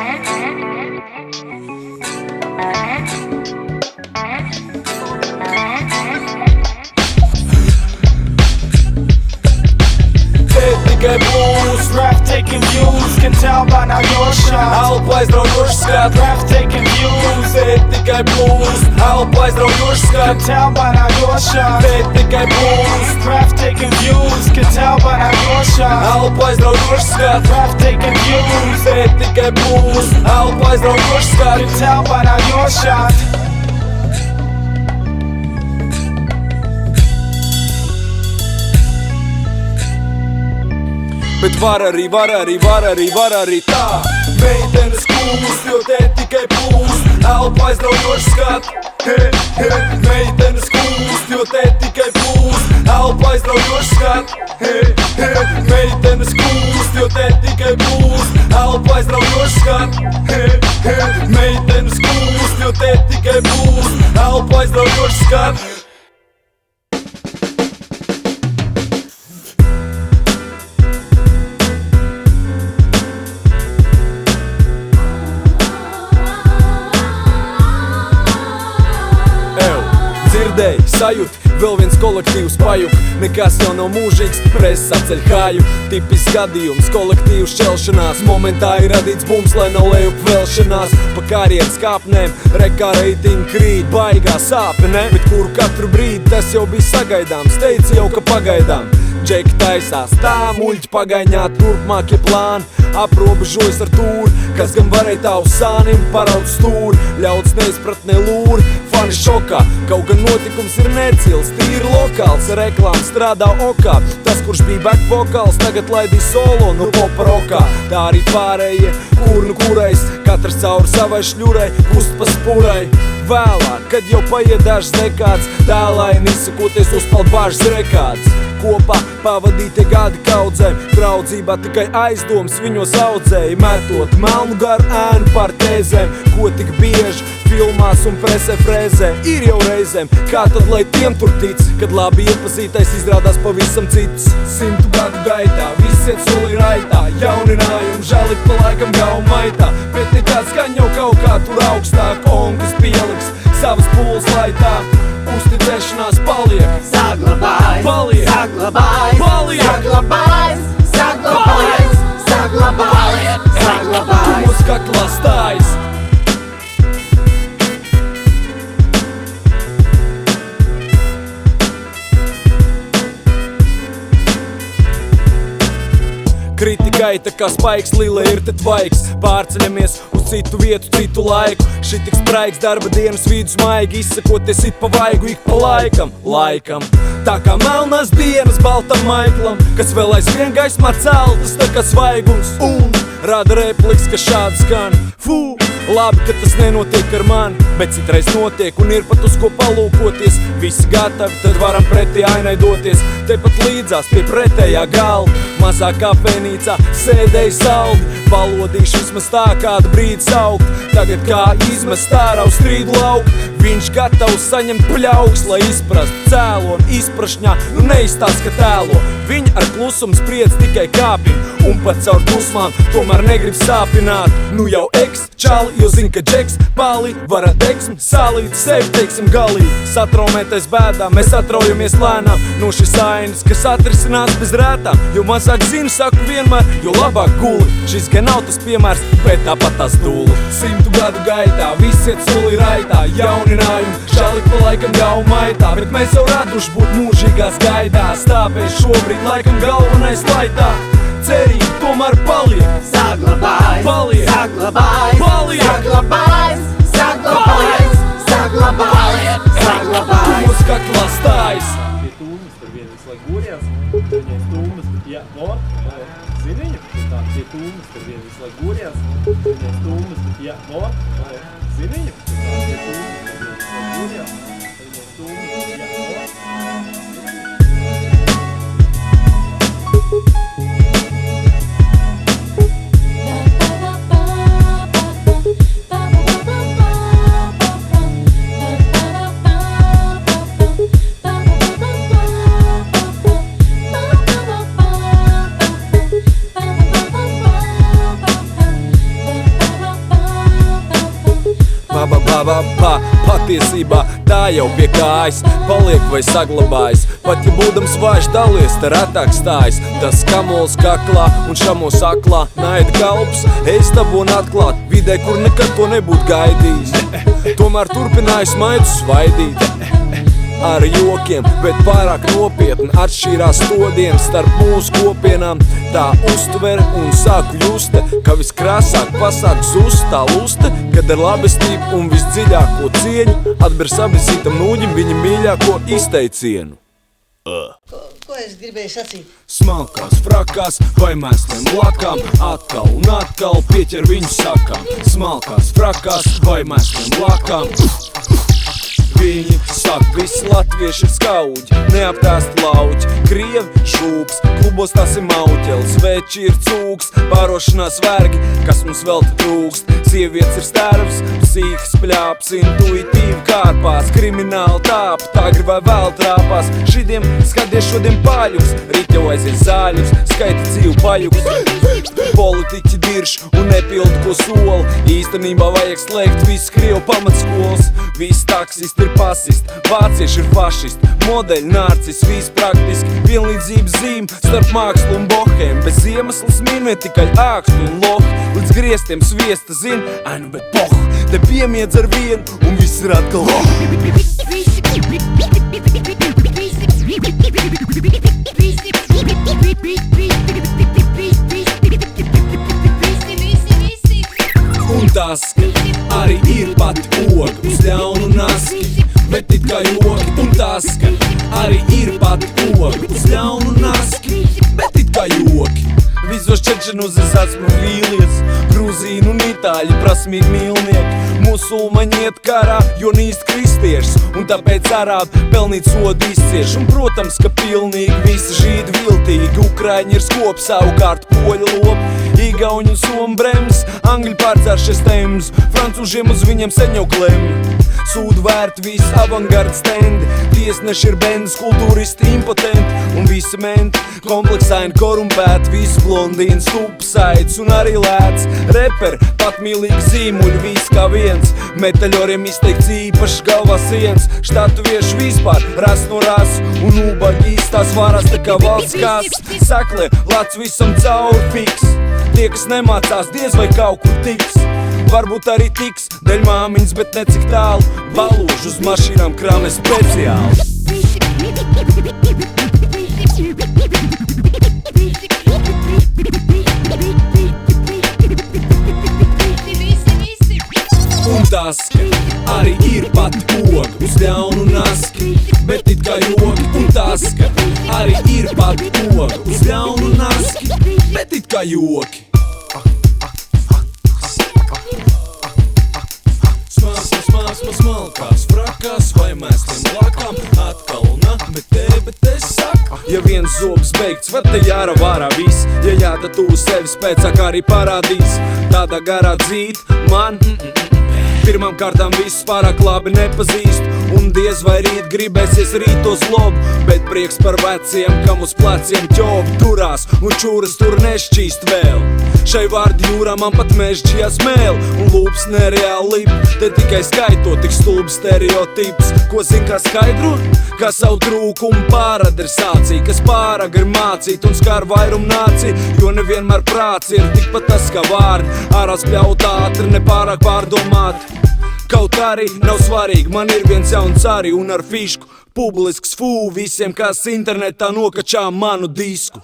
S3: Tikai būs,
S15: breathtaking views, can tell by now your shot.
S3: Elpa aizraujošs skats.
S15: Breathtaking views,
S3: tikai būs, elpa aizraujošs skats.
S15: Can tell by now your shot.
S3: Tikai būs,
S15: breathtaking views, can tell by now your shot.
S3: Elpa aizraujošs skats.
S15: Breathtaking views,
S3: tikai būs, elpa aizraujošs skats.
S15: Can tell by now your shot.
S3: Bet var arī tā. Meitenes kūst, jo te tikai pūst. Elpa aizraujošs skats. Meitenes kūst, jo te tikai pūst. Elpa aizraujošs skats. Meitenes kūst, jo te tikai pūst. elpo aizraujoši skan. Meitenes kūst, jo te tikai būst, elpo aizraujoši skan. Dzirdēji, sajūti, vēl viens kolektīvs pajuk. Nekas jau nav mūžīgs, preses atceļ kāju. Tipisks gadījums, kolektīvs šķelšanās. Momentā ir radīts bums, lai nav lejup vēlšanās. Pa karjeras kāpnēm, rekā reitingi krīt. Baigā sāpe, ne? Bet kuru katru brīdi, tas jau bija sagaidāms. Teici jau, ka pagaidām Džeki taisās tā, muļķi pagaiņā, turpmākie plāni aprobežojas ar tūri, kas gan varēja tā uz sānim paraut stūri. Ļauds neizpratnē lūri, fani šokā, kaut gan notikums ir necils, tīri lokāls, reklāma strādā okā. Tas, kurš bija back vokāls, tagad laidīja solo no popa rokā. Tā arī pārējie, kur nu kurais, katrs cauri savai šļurai, kust pa spurai. Vēlāk, kad jau paiet dažs dekāds, tēlaini izsakoties uzpald bažas rekāds. Kopā pavadītie gadi kaudzēm, draudzībā tikai aizdoms viņos audzēja, metot melnu garu ēnu pār tēzēm, ko tik bieži filmās un presē frēzē. Ir jau reizēm, kā tad lai tiem tur tic, kad labi iepazītais izrādās pavisam cits. 100 gadu gaitā, viss iet soli raitā, jauninājumi žēlik pa laikam gau maitā, bet ne tāds gan jau kaut kā tur augstāk, kas pieliks savas pūles laitā. Uzticēšanās paliek,
S16: saglabājas,
S3: paliek,
S16: saglabājas,
S3: paliek,
S16: saglabājas, saglabājas, saglabājas, saglabājas.
S3: Tu mūs kaklā stājas. Kritikai tā kā spaiks, lila ir te tvaiks. Pārceļamies uz citu vietu, citu laiku. Šitiks spraigs darba dienas vidus maigi, izsakoties it pa vaigu ik pa laikam. Tā kā melnās dienas baltam maiklam, kas vēl aizvien gaismā celtas, tā kā svaigums. Un rada repliks, ka šādi skan. Fū, labi, ka tas nenotiek ar mani, bet citreiz notiek un ir pat uz ko palūkoties. Visi gatavi, tad varam pretī ainai doties. Tepat līdzās pie pretējā galda, mazā kafejnīcā sēdēja saldi. Valodīšu vismaz tā kādu brīdi saukt. Tagad kā izmest ārā uz strīdu lauku, viņš gatavs saņemt pļauks, lai izprastu cēlo un izprašņā, nu neizstāst, ka tēlo. Viņa ar klusumu spriedz tikai kāpina, un pat caur dusmām tomēr negrib sāpināt. Nu jau čali, jo zin, ka džeks pali, varat deksmi, salīt sevi, teiksim galīgi. Satraumētais bēdām, mēs atraujamies lēnām no šis ainas, kas atrisinās bez rētām. Jo mazāk zinu, saku vienmēr, jo labāk guli. Šis gan nav tas piemērs, bet tāpat tas dūli. 100 gadu gaitā, viss iet soli raitā, jauninājumi šālik pa laikam jau maitā. Bet mēs jau raduši būt mūžīgās gaidās, tāpēc šobrīd laikam galvenais laitā. Cerība tomēr paliek,
S16: saglabājas,
S3: paliek,
S16: saglabājas,
S3: paliek,
S16: saglabājas, saglabājas, saglabājas, saglabājas.
S3: Tu mūs kaklā stājas.
S2: Pie tūmas tur vien visu laiku gurjās, viņai tūmas, jā, zini viņu? Tā, pie tūmas tur vien visu laiku gurjās, viņai tūmas, jā, zini viņu? Tā, pie tūmas tur vien visu laiku gurjās, viņai tūmas, jā,
S3: Patiesībā tā jau pie kājas paliek vai saglabājas. Pat ja būdams vājš dalies, tā retāk stājas. Tas kamols kaklā un šamos aklā, naida kalps, eistabon atklāt vidē, kur nekad to nebūtu gaidījis. Tomēr turpināju smaidu svaidīt ar jokiem, bet pārāk nopietni atšķīrās todienas starp mūsu kopienām. Tā uztvere un sāku just, ka viskrāsāk pasāk zust tā luste, kad ar labestību un visdziļāko cieņu atber sabizītam nūģim viņa mīļāko izteicienu.
S17: Ko es gribēju sacīt?
S3: Smalkās frakās vai mēsliem lakām, atkal un atkal pieķer viņu sakām. Smalkās frakās vai mēsliem lakām, Viņi saka, visi latvieši ir skauģi, neaptāsti lauķi. Krievi šūps, klubos tās ir mauķelis, veči ir cūks, pārošanās vergi, kas mums vēl te trūkst. Sievietes ir stērvs, psīhas pļāps, intuitīvi kārpās, krimināli tāp, tā grib vai vēl trāpās. Šidiem skaties šodien paļuks, rīt jau aizies zāļus, skaita dzīvu paļuks. Politiķi dirš un nepildu ko soli, īstenībā vajag slēgt visu Krievu pamatskolas. Visi taksisti ir pasisti, vācieši ir fašisti, modeļi narcis, viss praktiski vienlīdzības zīme starp mākslu un bohēm. Bez iemesls min vien tikai ākstu un lohi, līdz griestiem sviesta zin, ai nu bet poh, te piemiedz ar vienu un viss ir atkal Un tas arī ir pati oga uz ļaunu naski, bet it kā joki. Un tas arī ir pati oga uz ļaunu naski, bet it kā joki. Visos čečenos es esmu vīlies, Grūzīnu un Itāļi prasmīgi mīlnieki. Musulmaņi iet karā, jo nīst kristiešus, un tāpēc arābi pelnīt sodu izcieš. Un protams, ka pilnīgi visi žīdi viltīgi, Ukraiņi ir skopi, savukārt poļi lopi, Igauņi un Somi brems, Angļi pārcēršies tēmas, francūžiem uz viņiem sen jau klem. Sūdu vērt visi avangarda stendi, tiesneši ir bendas, kultūristi impotenti un visi menti, kompleksaini korumpēti, visi blondīni, stupsaids un arī lēts. Reperi, patmīlīgi zīmuļi, visi kā viens, metaļoriem izteikts īpašs galvā siens. Štatuvieši vispār ras no rasu un ubagi īstās varas tā kā valsts kas. Saklē, lāc visam cauri fiks, tie, kas nemācās, diez vai kaut kur tiks. Varbūt arī tiks, dēļ māmiņas, bet necik tālu, balūž uz mašīnām krāmē speciāli. Un tas arī ir pati oga uz ļaunu naski, bet it kā joki. Un tas arī ir pati oga uz ļaunu naski, bet it kā joki. Smalkās frakās vai mēsliem lakām, atkal un bet es saku, ja viens zobs beigts, var te jāra vārā viss. Ja jā, tad tu sevi spēcāk arī parādīs, tādā garā dzīt man. Pirmām kārtām visus pārāk labi nepazīst, un diez vai rīt gribēsies rītos lobu, bet prieks par veciem, kam uz pleciem ķobi turās un čūras tur nešķīst vēl. Šai vārdu jūrā man pat mežģījās mēl, un lūps nereāli lip, te tikai skaito tik stulbi stereotips. Ko zin kā skaidrot? Kā savu trūkumu pāradresācija, kas pārāk ir mācīt un skar vairumu nāciju, jo nevienmēr prāts ir tikpat tas kā vārdi, ārās pļaut ātri, nepārāk pārdomāti. Kaut arī nav svarīgi, man ir viens jauns arī un ar fišku publisks fū visiem, kas internetā nokačā manu disku.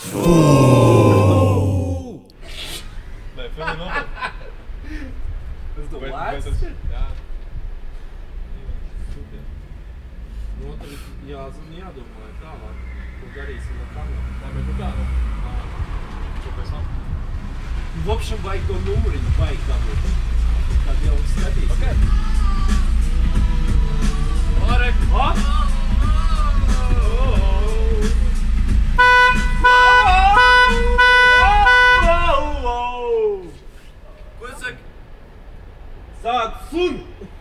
S2: Jādomā, tālāk, ko darīsim ar kameru. Labi, nu kā? Ko pēc tam? В общем, vajag to numuriņu, vajag dabūt. Tad jau skatīsim. Okay. Marek, Ko es saku? Sāc sun!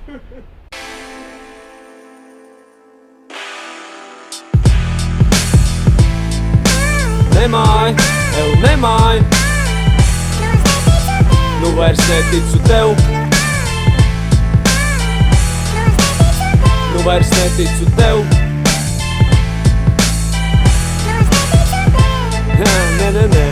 S3: Nemāj, nemāj, nu vairs neticu tev. Nu vairs neticu tev. Nē.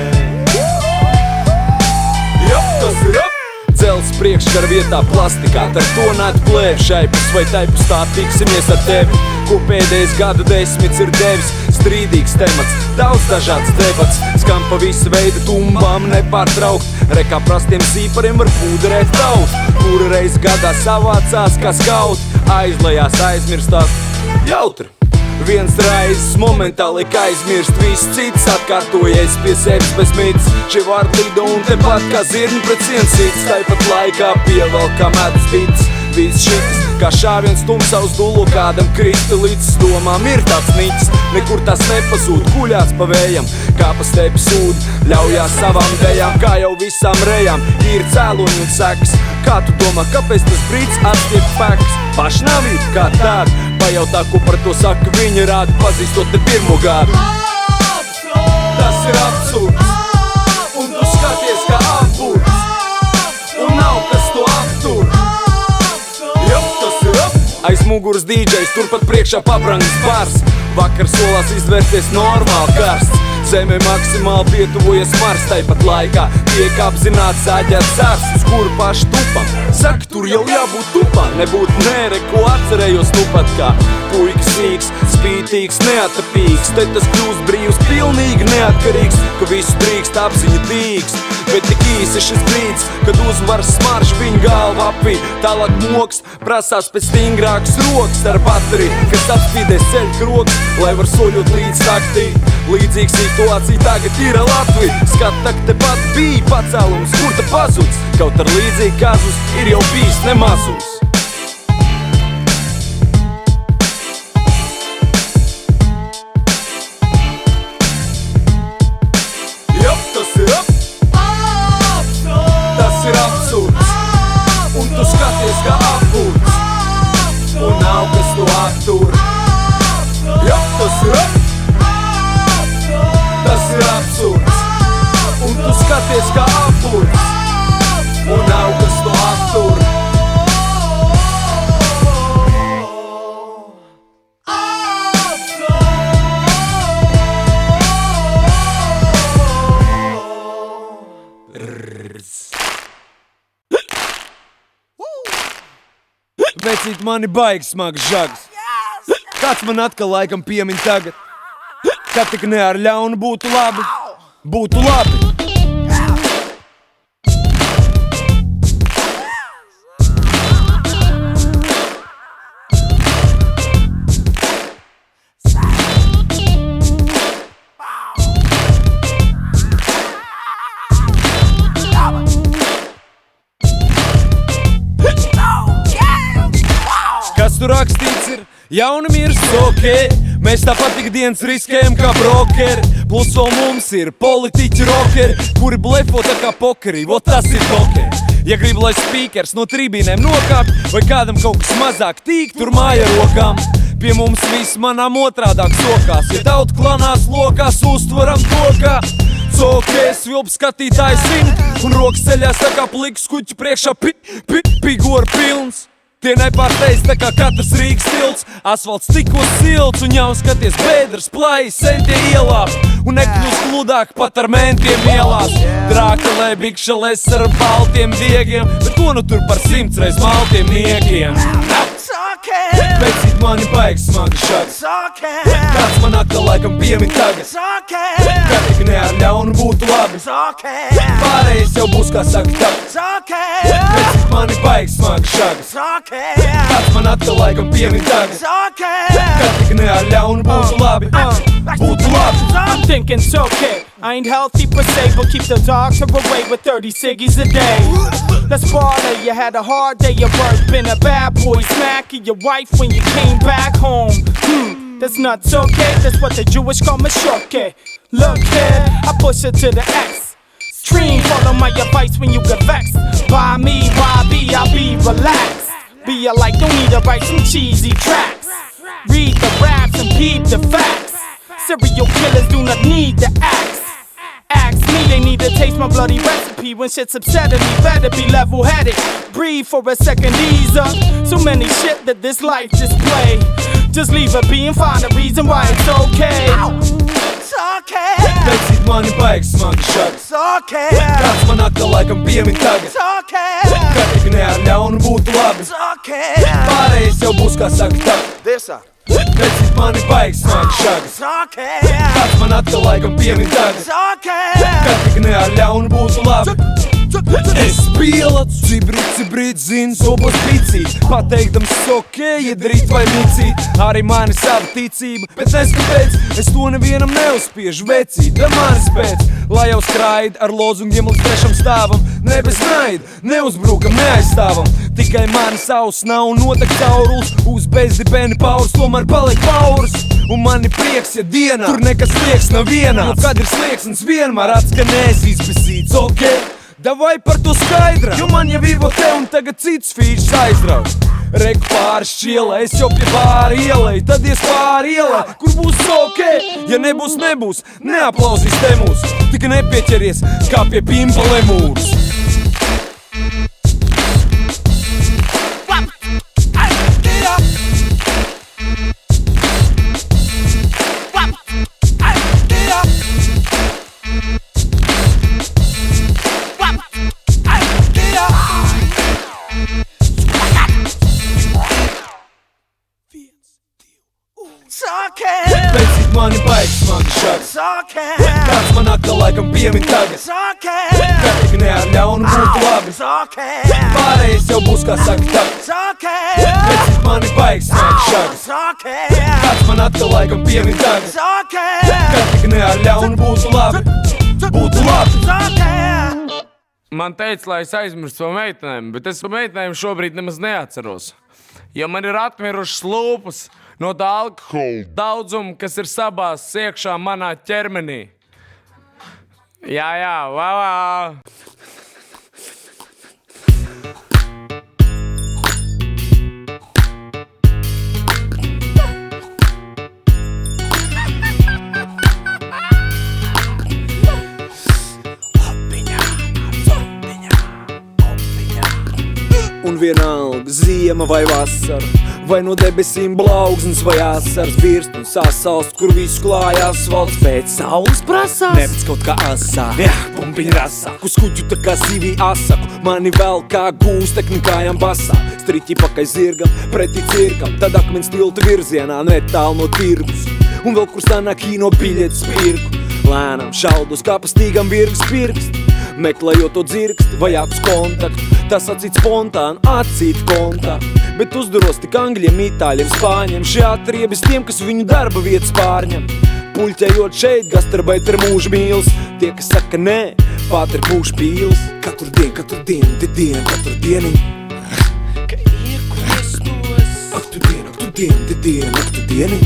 S3: Tas ir Dzels priekškara vietā plastikā, ar tonētu plēvi, šaipus vai taipus tā tiksimies ar tevi. Ko pēdējais gadu desmits ir devis, strīdīgs temats, daudz dažāds debats, skan pa visu veidu tumbām nepārtraukt. Rekā prastiem zīpariem var pūderēt tautu, kura reiz gadā savācās kā skaut, aizlējās aizmirstās jautri. Viens raizes momentāli aizmirst, viss cits atkārtojies pie sevis bez mīts. Šie vārdi lido un tepat kā zirņi pret siencīts, tāpat laikā pievelk kā medus bits. Viss šitas Kā šāviens tumsā uz dulu kādam kristi līdz domām. Ir tāds niķis, nekur tās nepazūd, guļās pa vējam, kā pa stepi sūd, ļaujās savām dejām, kā jau visām rejām. Ir cēloņi un sekas, kā tu domā, kāpēc tas brīdis atstiep pēkas? Pašnāvība kā tāda, pajautā, ko par to saka viņa rādi, pazīstot te pirmo gādu. Tas ir absurds, un tu skaties kā apburds, un nav kas to aptur. Jop, tas ir ap. Aiz muguras dīdžejs, turpat priekšā pabrangis bars. Vakar solās izvērties normāli karsts. Zeme maksimāli pietuvojas Mars, tāpat laikā tiek apzināts zaģēts zars, uz kuru paši tupam. Saka, tur jau jābūt tupam, nebūt nēre, ko atcerējos nu pat kā puikas sīks, spītīgs, neatapīgs. Te tas kļūst brīvs, pilnīgi neatkarīgs, ka visu drīkst apziņa dīgs. Bet tik īsi šis brīdis, kad uzvaras smarš viņa galva apvī, tālāk mokst, prasās pēc stingrākas rokas ar bateriju, kas apspīdēs ceļ kroks, lai var soļot līdz taktī. Līdzīga situācija tagad ir Latvija, skat tak tepat bija pacēlums, kur ta pazuds, kaut ar līdzīgi kazus ir jau bijis nemazus. Jop, tas ir ap. Tas ir absurds, un tu skaties kā apburds, un nav kas to aptur. Jop, tas ir ap. Tas ir absurds, un tu skaties kā apburds, un nav kas to aptur. Vecīt, mani baigs smags žags. Kāds man atkal laikam piemin tagad, ka tik ne ar ļaunu būtu labi, būtu labi. Kas tur rakstīts ir? Jaunam ir okei, mēs tāpat ikdienas riskējam kā brokeri. Plus vēl mums ir politiķi rokeri, kuri blefo tā kā pokeri, vot tas ir pokeri. Ja grib, lai spīkers no tribīnēm nokāp, vai kādam kaut kas mazāk tīk, tur māja rokām. Pie mums viss manām otrādāk sokās, ja taut klanās lokās, uztveram to, kā cokēs vilp skatītājs zin, un rokas ceļās tā kā pliks kuķi priekšā pigor pilns. Tie nepārteiz tā kā katrs Rīgas tilts, asfalts tikko silts, un jau skaties bēdras plājas, sentie ielās, un nekļūst gludāk pat ar mentiem ielās. Drākalē, bikšalēs ar baltiem diegiem, bet ko nu tur par 100 reiz maltiem niekiem? Vecīt, mani baigs smags žags. Kāds man atkal laikam piemin tagad, ka tik ne ar ļaunu būtu labi, pārējais jau būs kā saka tagad. Vecīt, mani baigs smags žags. Kāds man atkal laikam piemin tagad, ka tik ne ar ļaunu būtu labi, būtu labi.
S15: I'm thinking it's okay, I ain't healthy per se, but keep the doctor away with 30 ciggies a day. Let's party, you had a hard day at work, been a bad boy, smacking your wife when you came back home. That's not okay, that's what the Jewish call mashoke. Look here, I push it to the X. Stream, follow my advice when you get vexed. By me, YB, I'll be relaxed. Be a like, don't need to write some cheesy tracks. Read the raps and peep the facts. Serial killers do not need the axe. Ask me, they need to taste my bloody recipe. When shit's upsetting me, better be level-headed. Breathe for a second, ease up. So many shit that this life display. Just leave it be and find a reason why it's okay. It's okay.
S3: Vecīt, mani baigs smags žags.
S15: It's okay.
S3: Kāds man atkal laikam piemin tagad,
S15: It's okay.
S3: ka tik ne ar ļaunu būtu labi,
S15: It's okay.
S3: pārējais jau būs kā saka tagad. Vecīt, mani baigs smags žags.
S15: It's okay.
S3: Kāds man atkal laikam piemin tagad,
S15: It's okay.
S3: ka tik ne ar ļaunu būtu labi. Es pielacu, cibrīt zinu, zobos bicīt, pateikdams okei, iedrīt vai micīt. Arī mani sava ticība, bet neskapēc, es to nevienam neuzspiežu vecīt, da manis pēc. Lai jau skraid ar lozungiem līdz trešam stāvam. Ne bez naida, neuzbrukam, neaizstāvam. Tikai mani savs nav notek cauruls. Uz bezdibeni paurs, tomēr paliek paurs. Un man ir prieks, ja dienā tur nekas liekas nav vienāds. Jo kad ir slieksnis vienmēr atskanēs izbesīts, ok? Davai par to skaidrā, jo man jau ir vēl te un tagad cits fīšs aizrauj. Reku pāri šķielē, es jau pie pāri ielai, tad ies pāri ielai, kur būs ok? Ja nebūs, nebūs, neaplauzīs te mūs, tik nepieķeries kā pie pimpa lemūras. Pēc mani baigs, mani šags. Kāds man atkal laikam piemin tagad. Kā tik ne ar ļaunu būtu labi. Pārējais jau būs, kā saka tagad. Pēc mani baigs, mani šags. Kāds man atkal laikam piemin tagad. Kā tik ne ar ļaunu būtu labi. Būtu labi.
S12: Man teica, lai es aizmirstu par meitenēm, bet es par meitenēm šobrīd nemaz neatceros. Jo man ir atmirušas lūpas no tā alkohola daudzuma, kas ir sabās iekšā manā ķermenī. Jā, vā.
S3: Un vienalga ziema vai vasara, vai no debesīm blaugsnes vai asars, birst un sasalst, kur visu klāja asfalts. Pēc saules prasās, nevis kaut kā asā, pumpiņa rasā, kur skuķu tā kā zivī asaku. Mani vēl kā gūstekni kājām basā, striķi pakai zirgam, pretī cirkam, tad akmens tilta virzienā, netālu no tirgus. Un vēl kur stanā kino biļetes pirku, lēnām šaudus kā pa stīgam virgas pirkst. Meklējot to dzirksti vai acu kontaktu, tas acīt spontāni, acīt kontā. Bet uzduros tik angļiem, itāļiem, spāņiem, šie atriebis tiem, kas viņu darba vietas pārņem. Puļķējot šeit, gastarbeiter mūža mīls, tie, kas saka nē, pātri būš pīls. Katru dienu, katru dienu. Ka iekustos. Aktu dienu.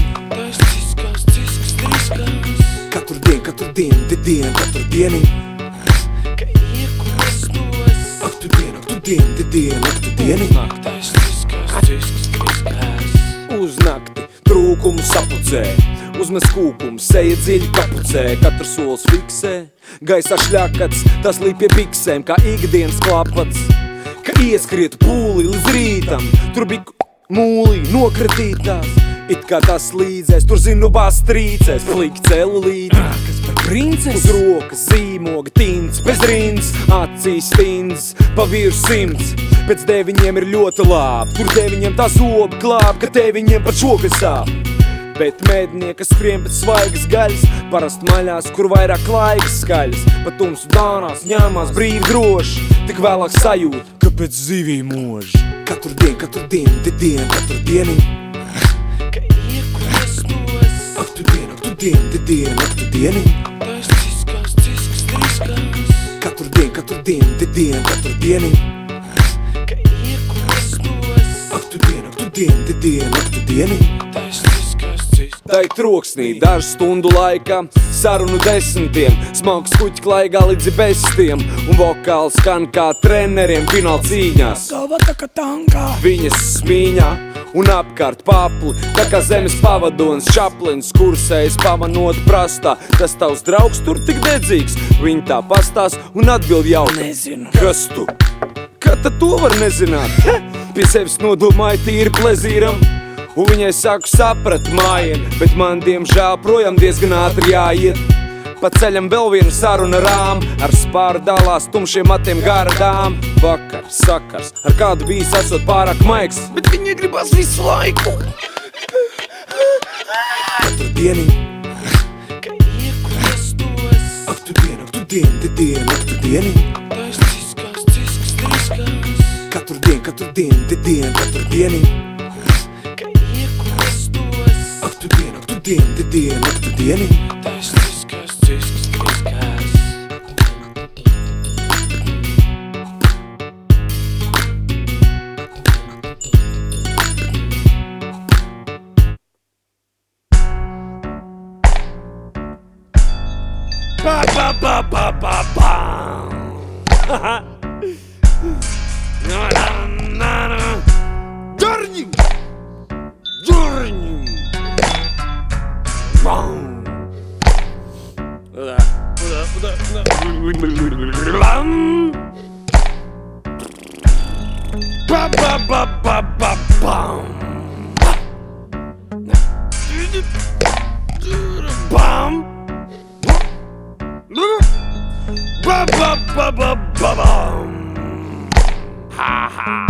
S3: Katru dienu. Uz nakti trūkumu sapucē, uzmes kūkumu, seja dziļi kapucē, katrs solis fiksē, gaisā šļakats, tas līp pie biksēm, kā ikdienas klapats, ka ieskrietu pūli līdz rītam, tur bija mūlī nokritītās, it kā tās līdzēs, tur zinu bās trīcēs, fliki celulīti, kas par princes, uz rokas zīmoga tints, bez rinds, acīs tints, pa virs 100. Pēc deviņiem ir ļoti labi, tur deviņiem tā zoba klāp, ka deviņiem pat šokas sāp. Bet mednieki skrien pēc svaigas gaļas, parasti maļās, kur vairāk laikas skaļas. Pa tumsu dānās ņēmās brīvi droši, tik vēlāk sajūt, ka pēc zivīm mūži. Katru dienu. Ka iekustos. Aktu dienu. Katru dienu. Aktu dienu. Tai troksnī dažu stundu laikā, sarunu 10, smalks kuķi klaigā līdzi bestiem, un vokāli skan kā treneriem fināla cīņās. Viņas smīņā un apkārt papli, tā kā zemes pavadonis Čaplins kursējas pamanot prastā. Tas tavs draugs tur tik dedzīgs, viņi tā pastās un atbild jau nezinu. Kas tu? Kā tad to var nezināt? Pie sevis nodomāja tīri plezīram, un viņai saku saprat mājienu, bet man diemžēl projām diezgan ātri jāiet. Pa ceļam vēl viena saruna rām, ar spāru dalās tumšiem matiem gara dām. Vakar, sakars, ar kādu bijis esot pārāk maigs, bet viņi gribas visu laiku. Katru dienu. Ka iekustos. Aktu dienu. Katru dienu. Ka iekustos. Aktu dienu.
S12: Дурним! Дурним! Бам! Да, да. Бам! Ба-ба-ба-ба-ба-бам! Бам! Ба-ба-ба-ба-ба-бам! Ха-ха!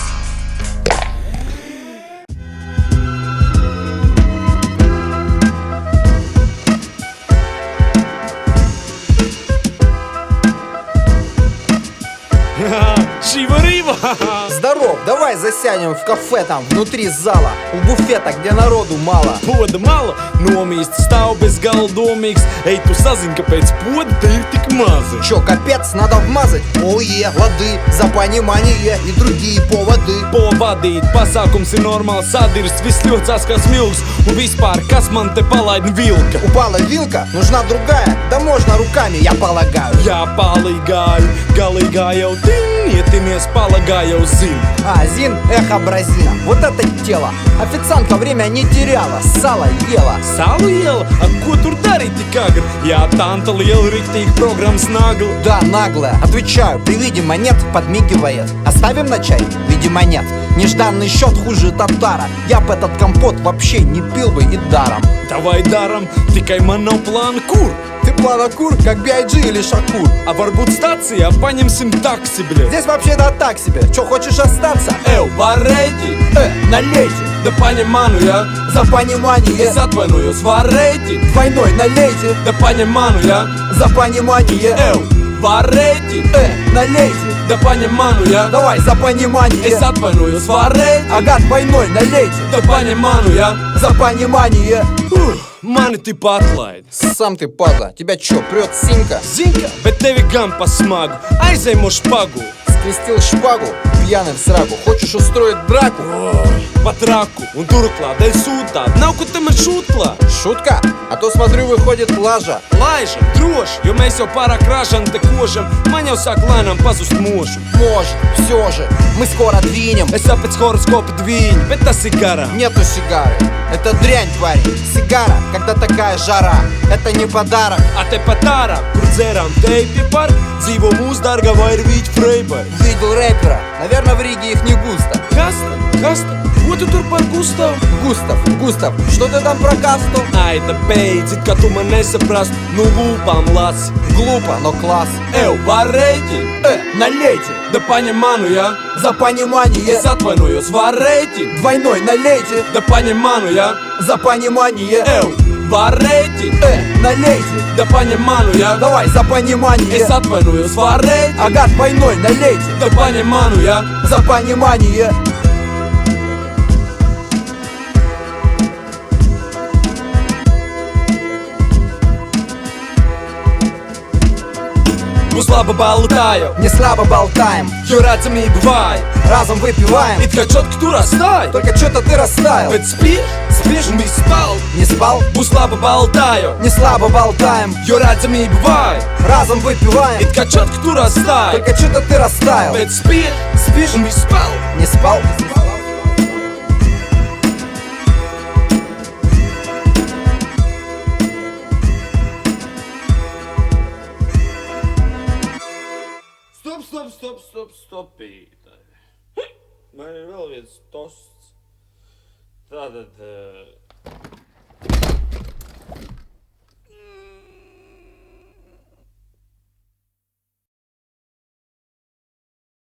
S12: Шива-рива!
S18: Здоров, давай засядем в кафе там, внутри зала, у буфета, где народу мало.
S12: Poda mala, nomīst stāv bez galdomīgs. Ej, tu sazini, kāpēc poda te ir tik maza.
S18: Чё, капец, надо вмазать? Ое, лады, за понимание и другие поводы.
S12: Povadīt, pasākums ir normāls, sadirs, viss ļocās kā smilgs. Un vispār, kas man te palaid vilka?
S18: Упала вилка, нужна другая, да можно руками, я полагаю.
S12: Jā, palīgāju, galīgā jau ietinies, palagā jau zin.
S18: А, Зин, эхо Бразина, вот это тело. Официантка время не теряла, сало ела.
S12: Salu iela? A ko tur darīt tik agri? Jā, tanta liela riktīgi programmas nagla.
S18: Да, наглая, отвечаю, при виде монет подмигивает. Оставим на чай? Видимо нет. Нежданный счет хуже татара. Я б этот компот вообще не пил бы и даром.
S12: Давай даром, tikai man nav plāna kur.
S18: Ты планокур, как B.I.G. или Шакур.
S12: А varbūt stācijā paņemsim taksi, bļa.
S18: Здесь вообще-то так себе, чё, хочешь остаться?
S12: Varēķi,
S18: налейте.
S12: Да paņem manu, jā.
S18: За понимание.
S12: Es atvainojos, varēķi.
S18: Двойной налейте.
S12: Да paņem manu, jā.
S18: За понимание.
S12: Varēķi,
S18: налейте.
S12: Да paņem manu, jā.
S18: Давай, за понимание.
S12: Es atvainojos, varēķi.
S18: Ага, двойной налейте.
S12: Да paņem manu, jā.
S18: За понимание.
S12: Mani tipa atlaid.
S18: Сам ты падла, тебя чё, прёт синька?
S12: Zinka, bet tevi gan pa smagu. Aizēmo špagu.
S18: Скрестил шпагу, пьяным в сраку. Хочешь устроить драку?
S12: Ой, pat raku un turklāt dēļ sūtāt. Nav ko te man šūtklāt.
S18: Шутка? А то смотрю, выходит лажа.
S12: Laižam, droši, jo mēs jau pārāk ražam te kožam. Man jau sāk lēnām pazust mošu.
S18: Может, все же, мы скоро двинем.
S12: Es apēc horoskopa dviņu, bet tas ir garām.
S18: Нету сигары, это дрянь, парень. Сигара, когда такая жара, это не подарок.
S12: A te pat ārā, kur dzērām teipi par, dzīvo mūsu dārgā vai ir vīķi freibai.
S18: Видел рэпера, наверное, в Риге их не густо.
S12: Kas tam? Kas tam? Ko tu tur par Gustavu?
S18: Густав, что ты там про касту?
S12: Ai, tā beidzi, ka tu man nesaprastu. Nu lūpām lasi.
S18: Глупо, но класс.
S12: Varēķi,
S18: налейте.
S12: Да paņem manu, jā.
S18: За понимание.
S12: Es atvainojos, varēķi.
S18: Двойной налейте.
S12: Да paņem manu, jā.
S18: За понимание.
S12: Varēķi,
S18: налейте.
S12: Да paņem manu, jā.
S18: Давай, за понимание.
S12: Es atvainojos, varēķi.
S18: Ага, двойной налейте.
S12: Да paņem manu, jā.
S18: За понимание.
S12: Būs laba baltāja,
S18: Не слабо болтаем,
S12: jo redzamība vāja.
S18: разом выпиваем.
S12: It kā čotki tur astāja.
S18: Только что-то ты растаял.
S12: Bet spiež un viss spal.
S18: Не спал?
S12: Būs laba baltāja,
S18: Не слабо болтаем,
S12: jo redzamība vāja.
S18: разом выпиваем.
S12: It kā čotki tur astāja.
S18: Только что-то ты растаял.
S12: Bet spiež un viss spal.
S18: Не спал?
S10: Stopītāji. Man ir vēl viens tosts. Tātad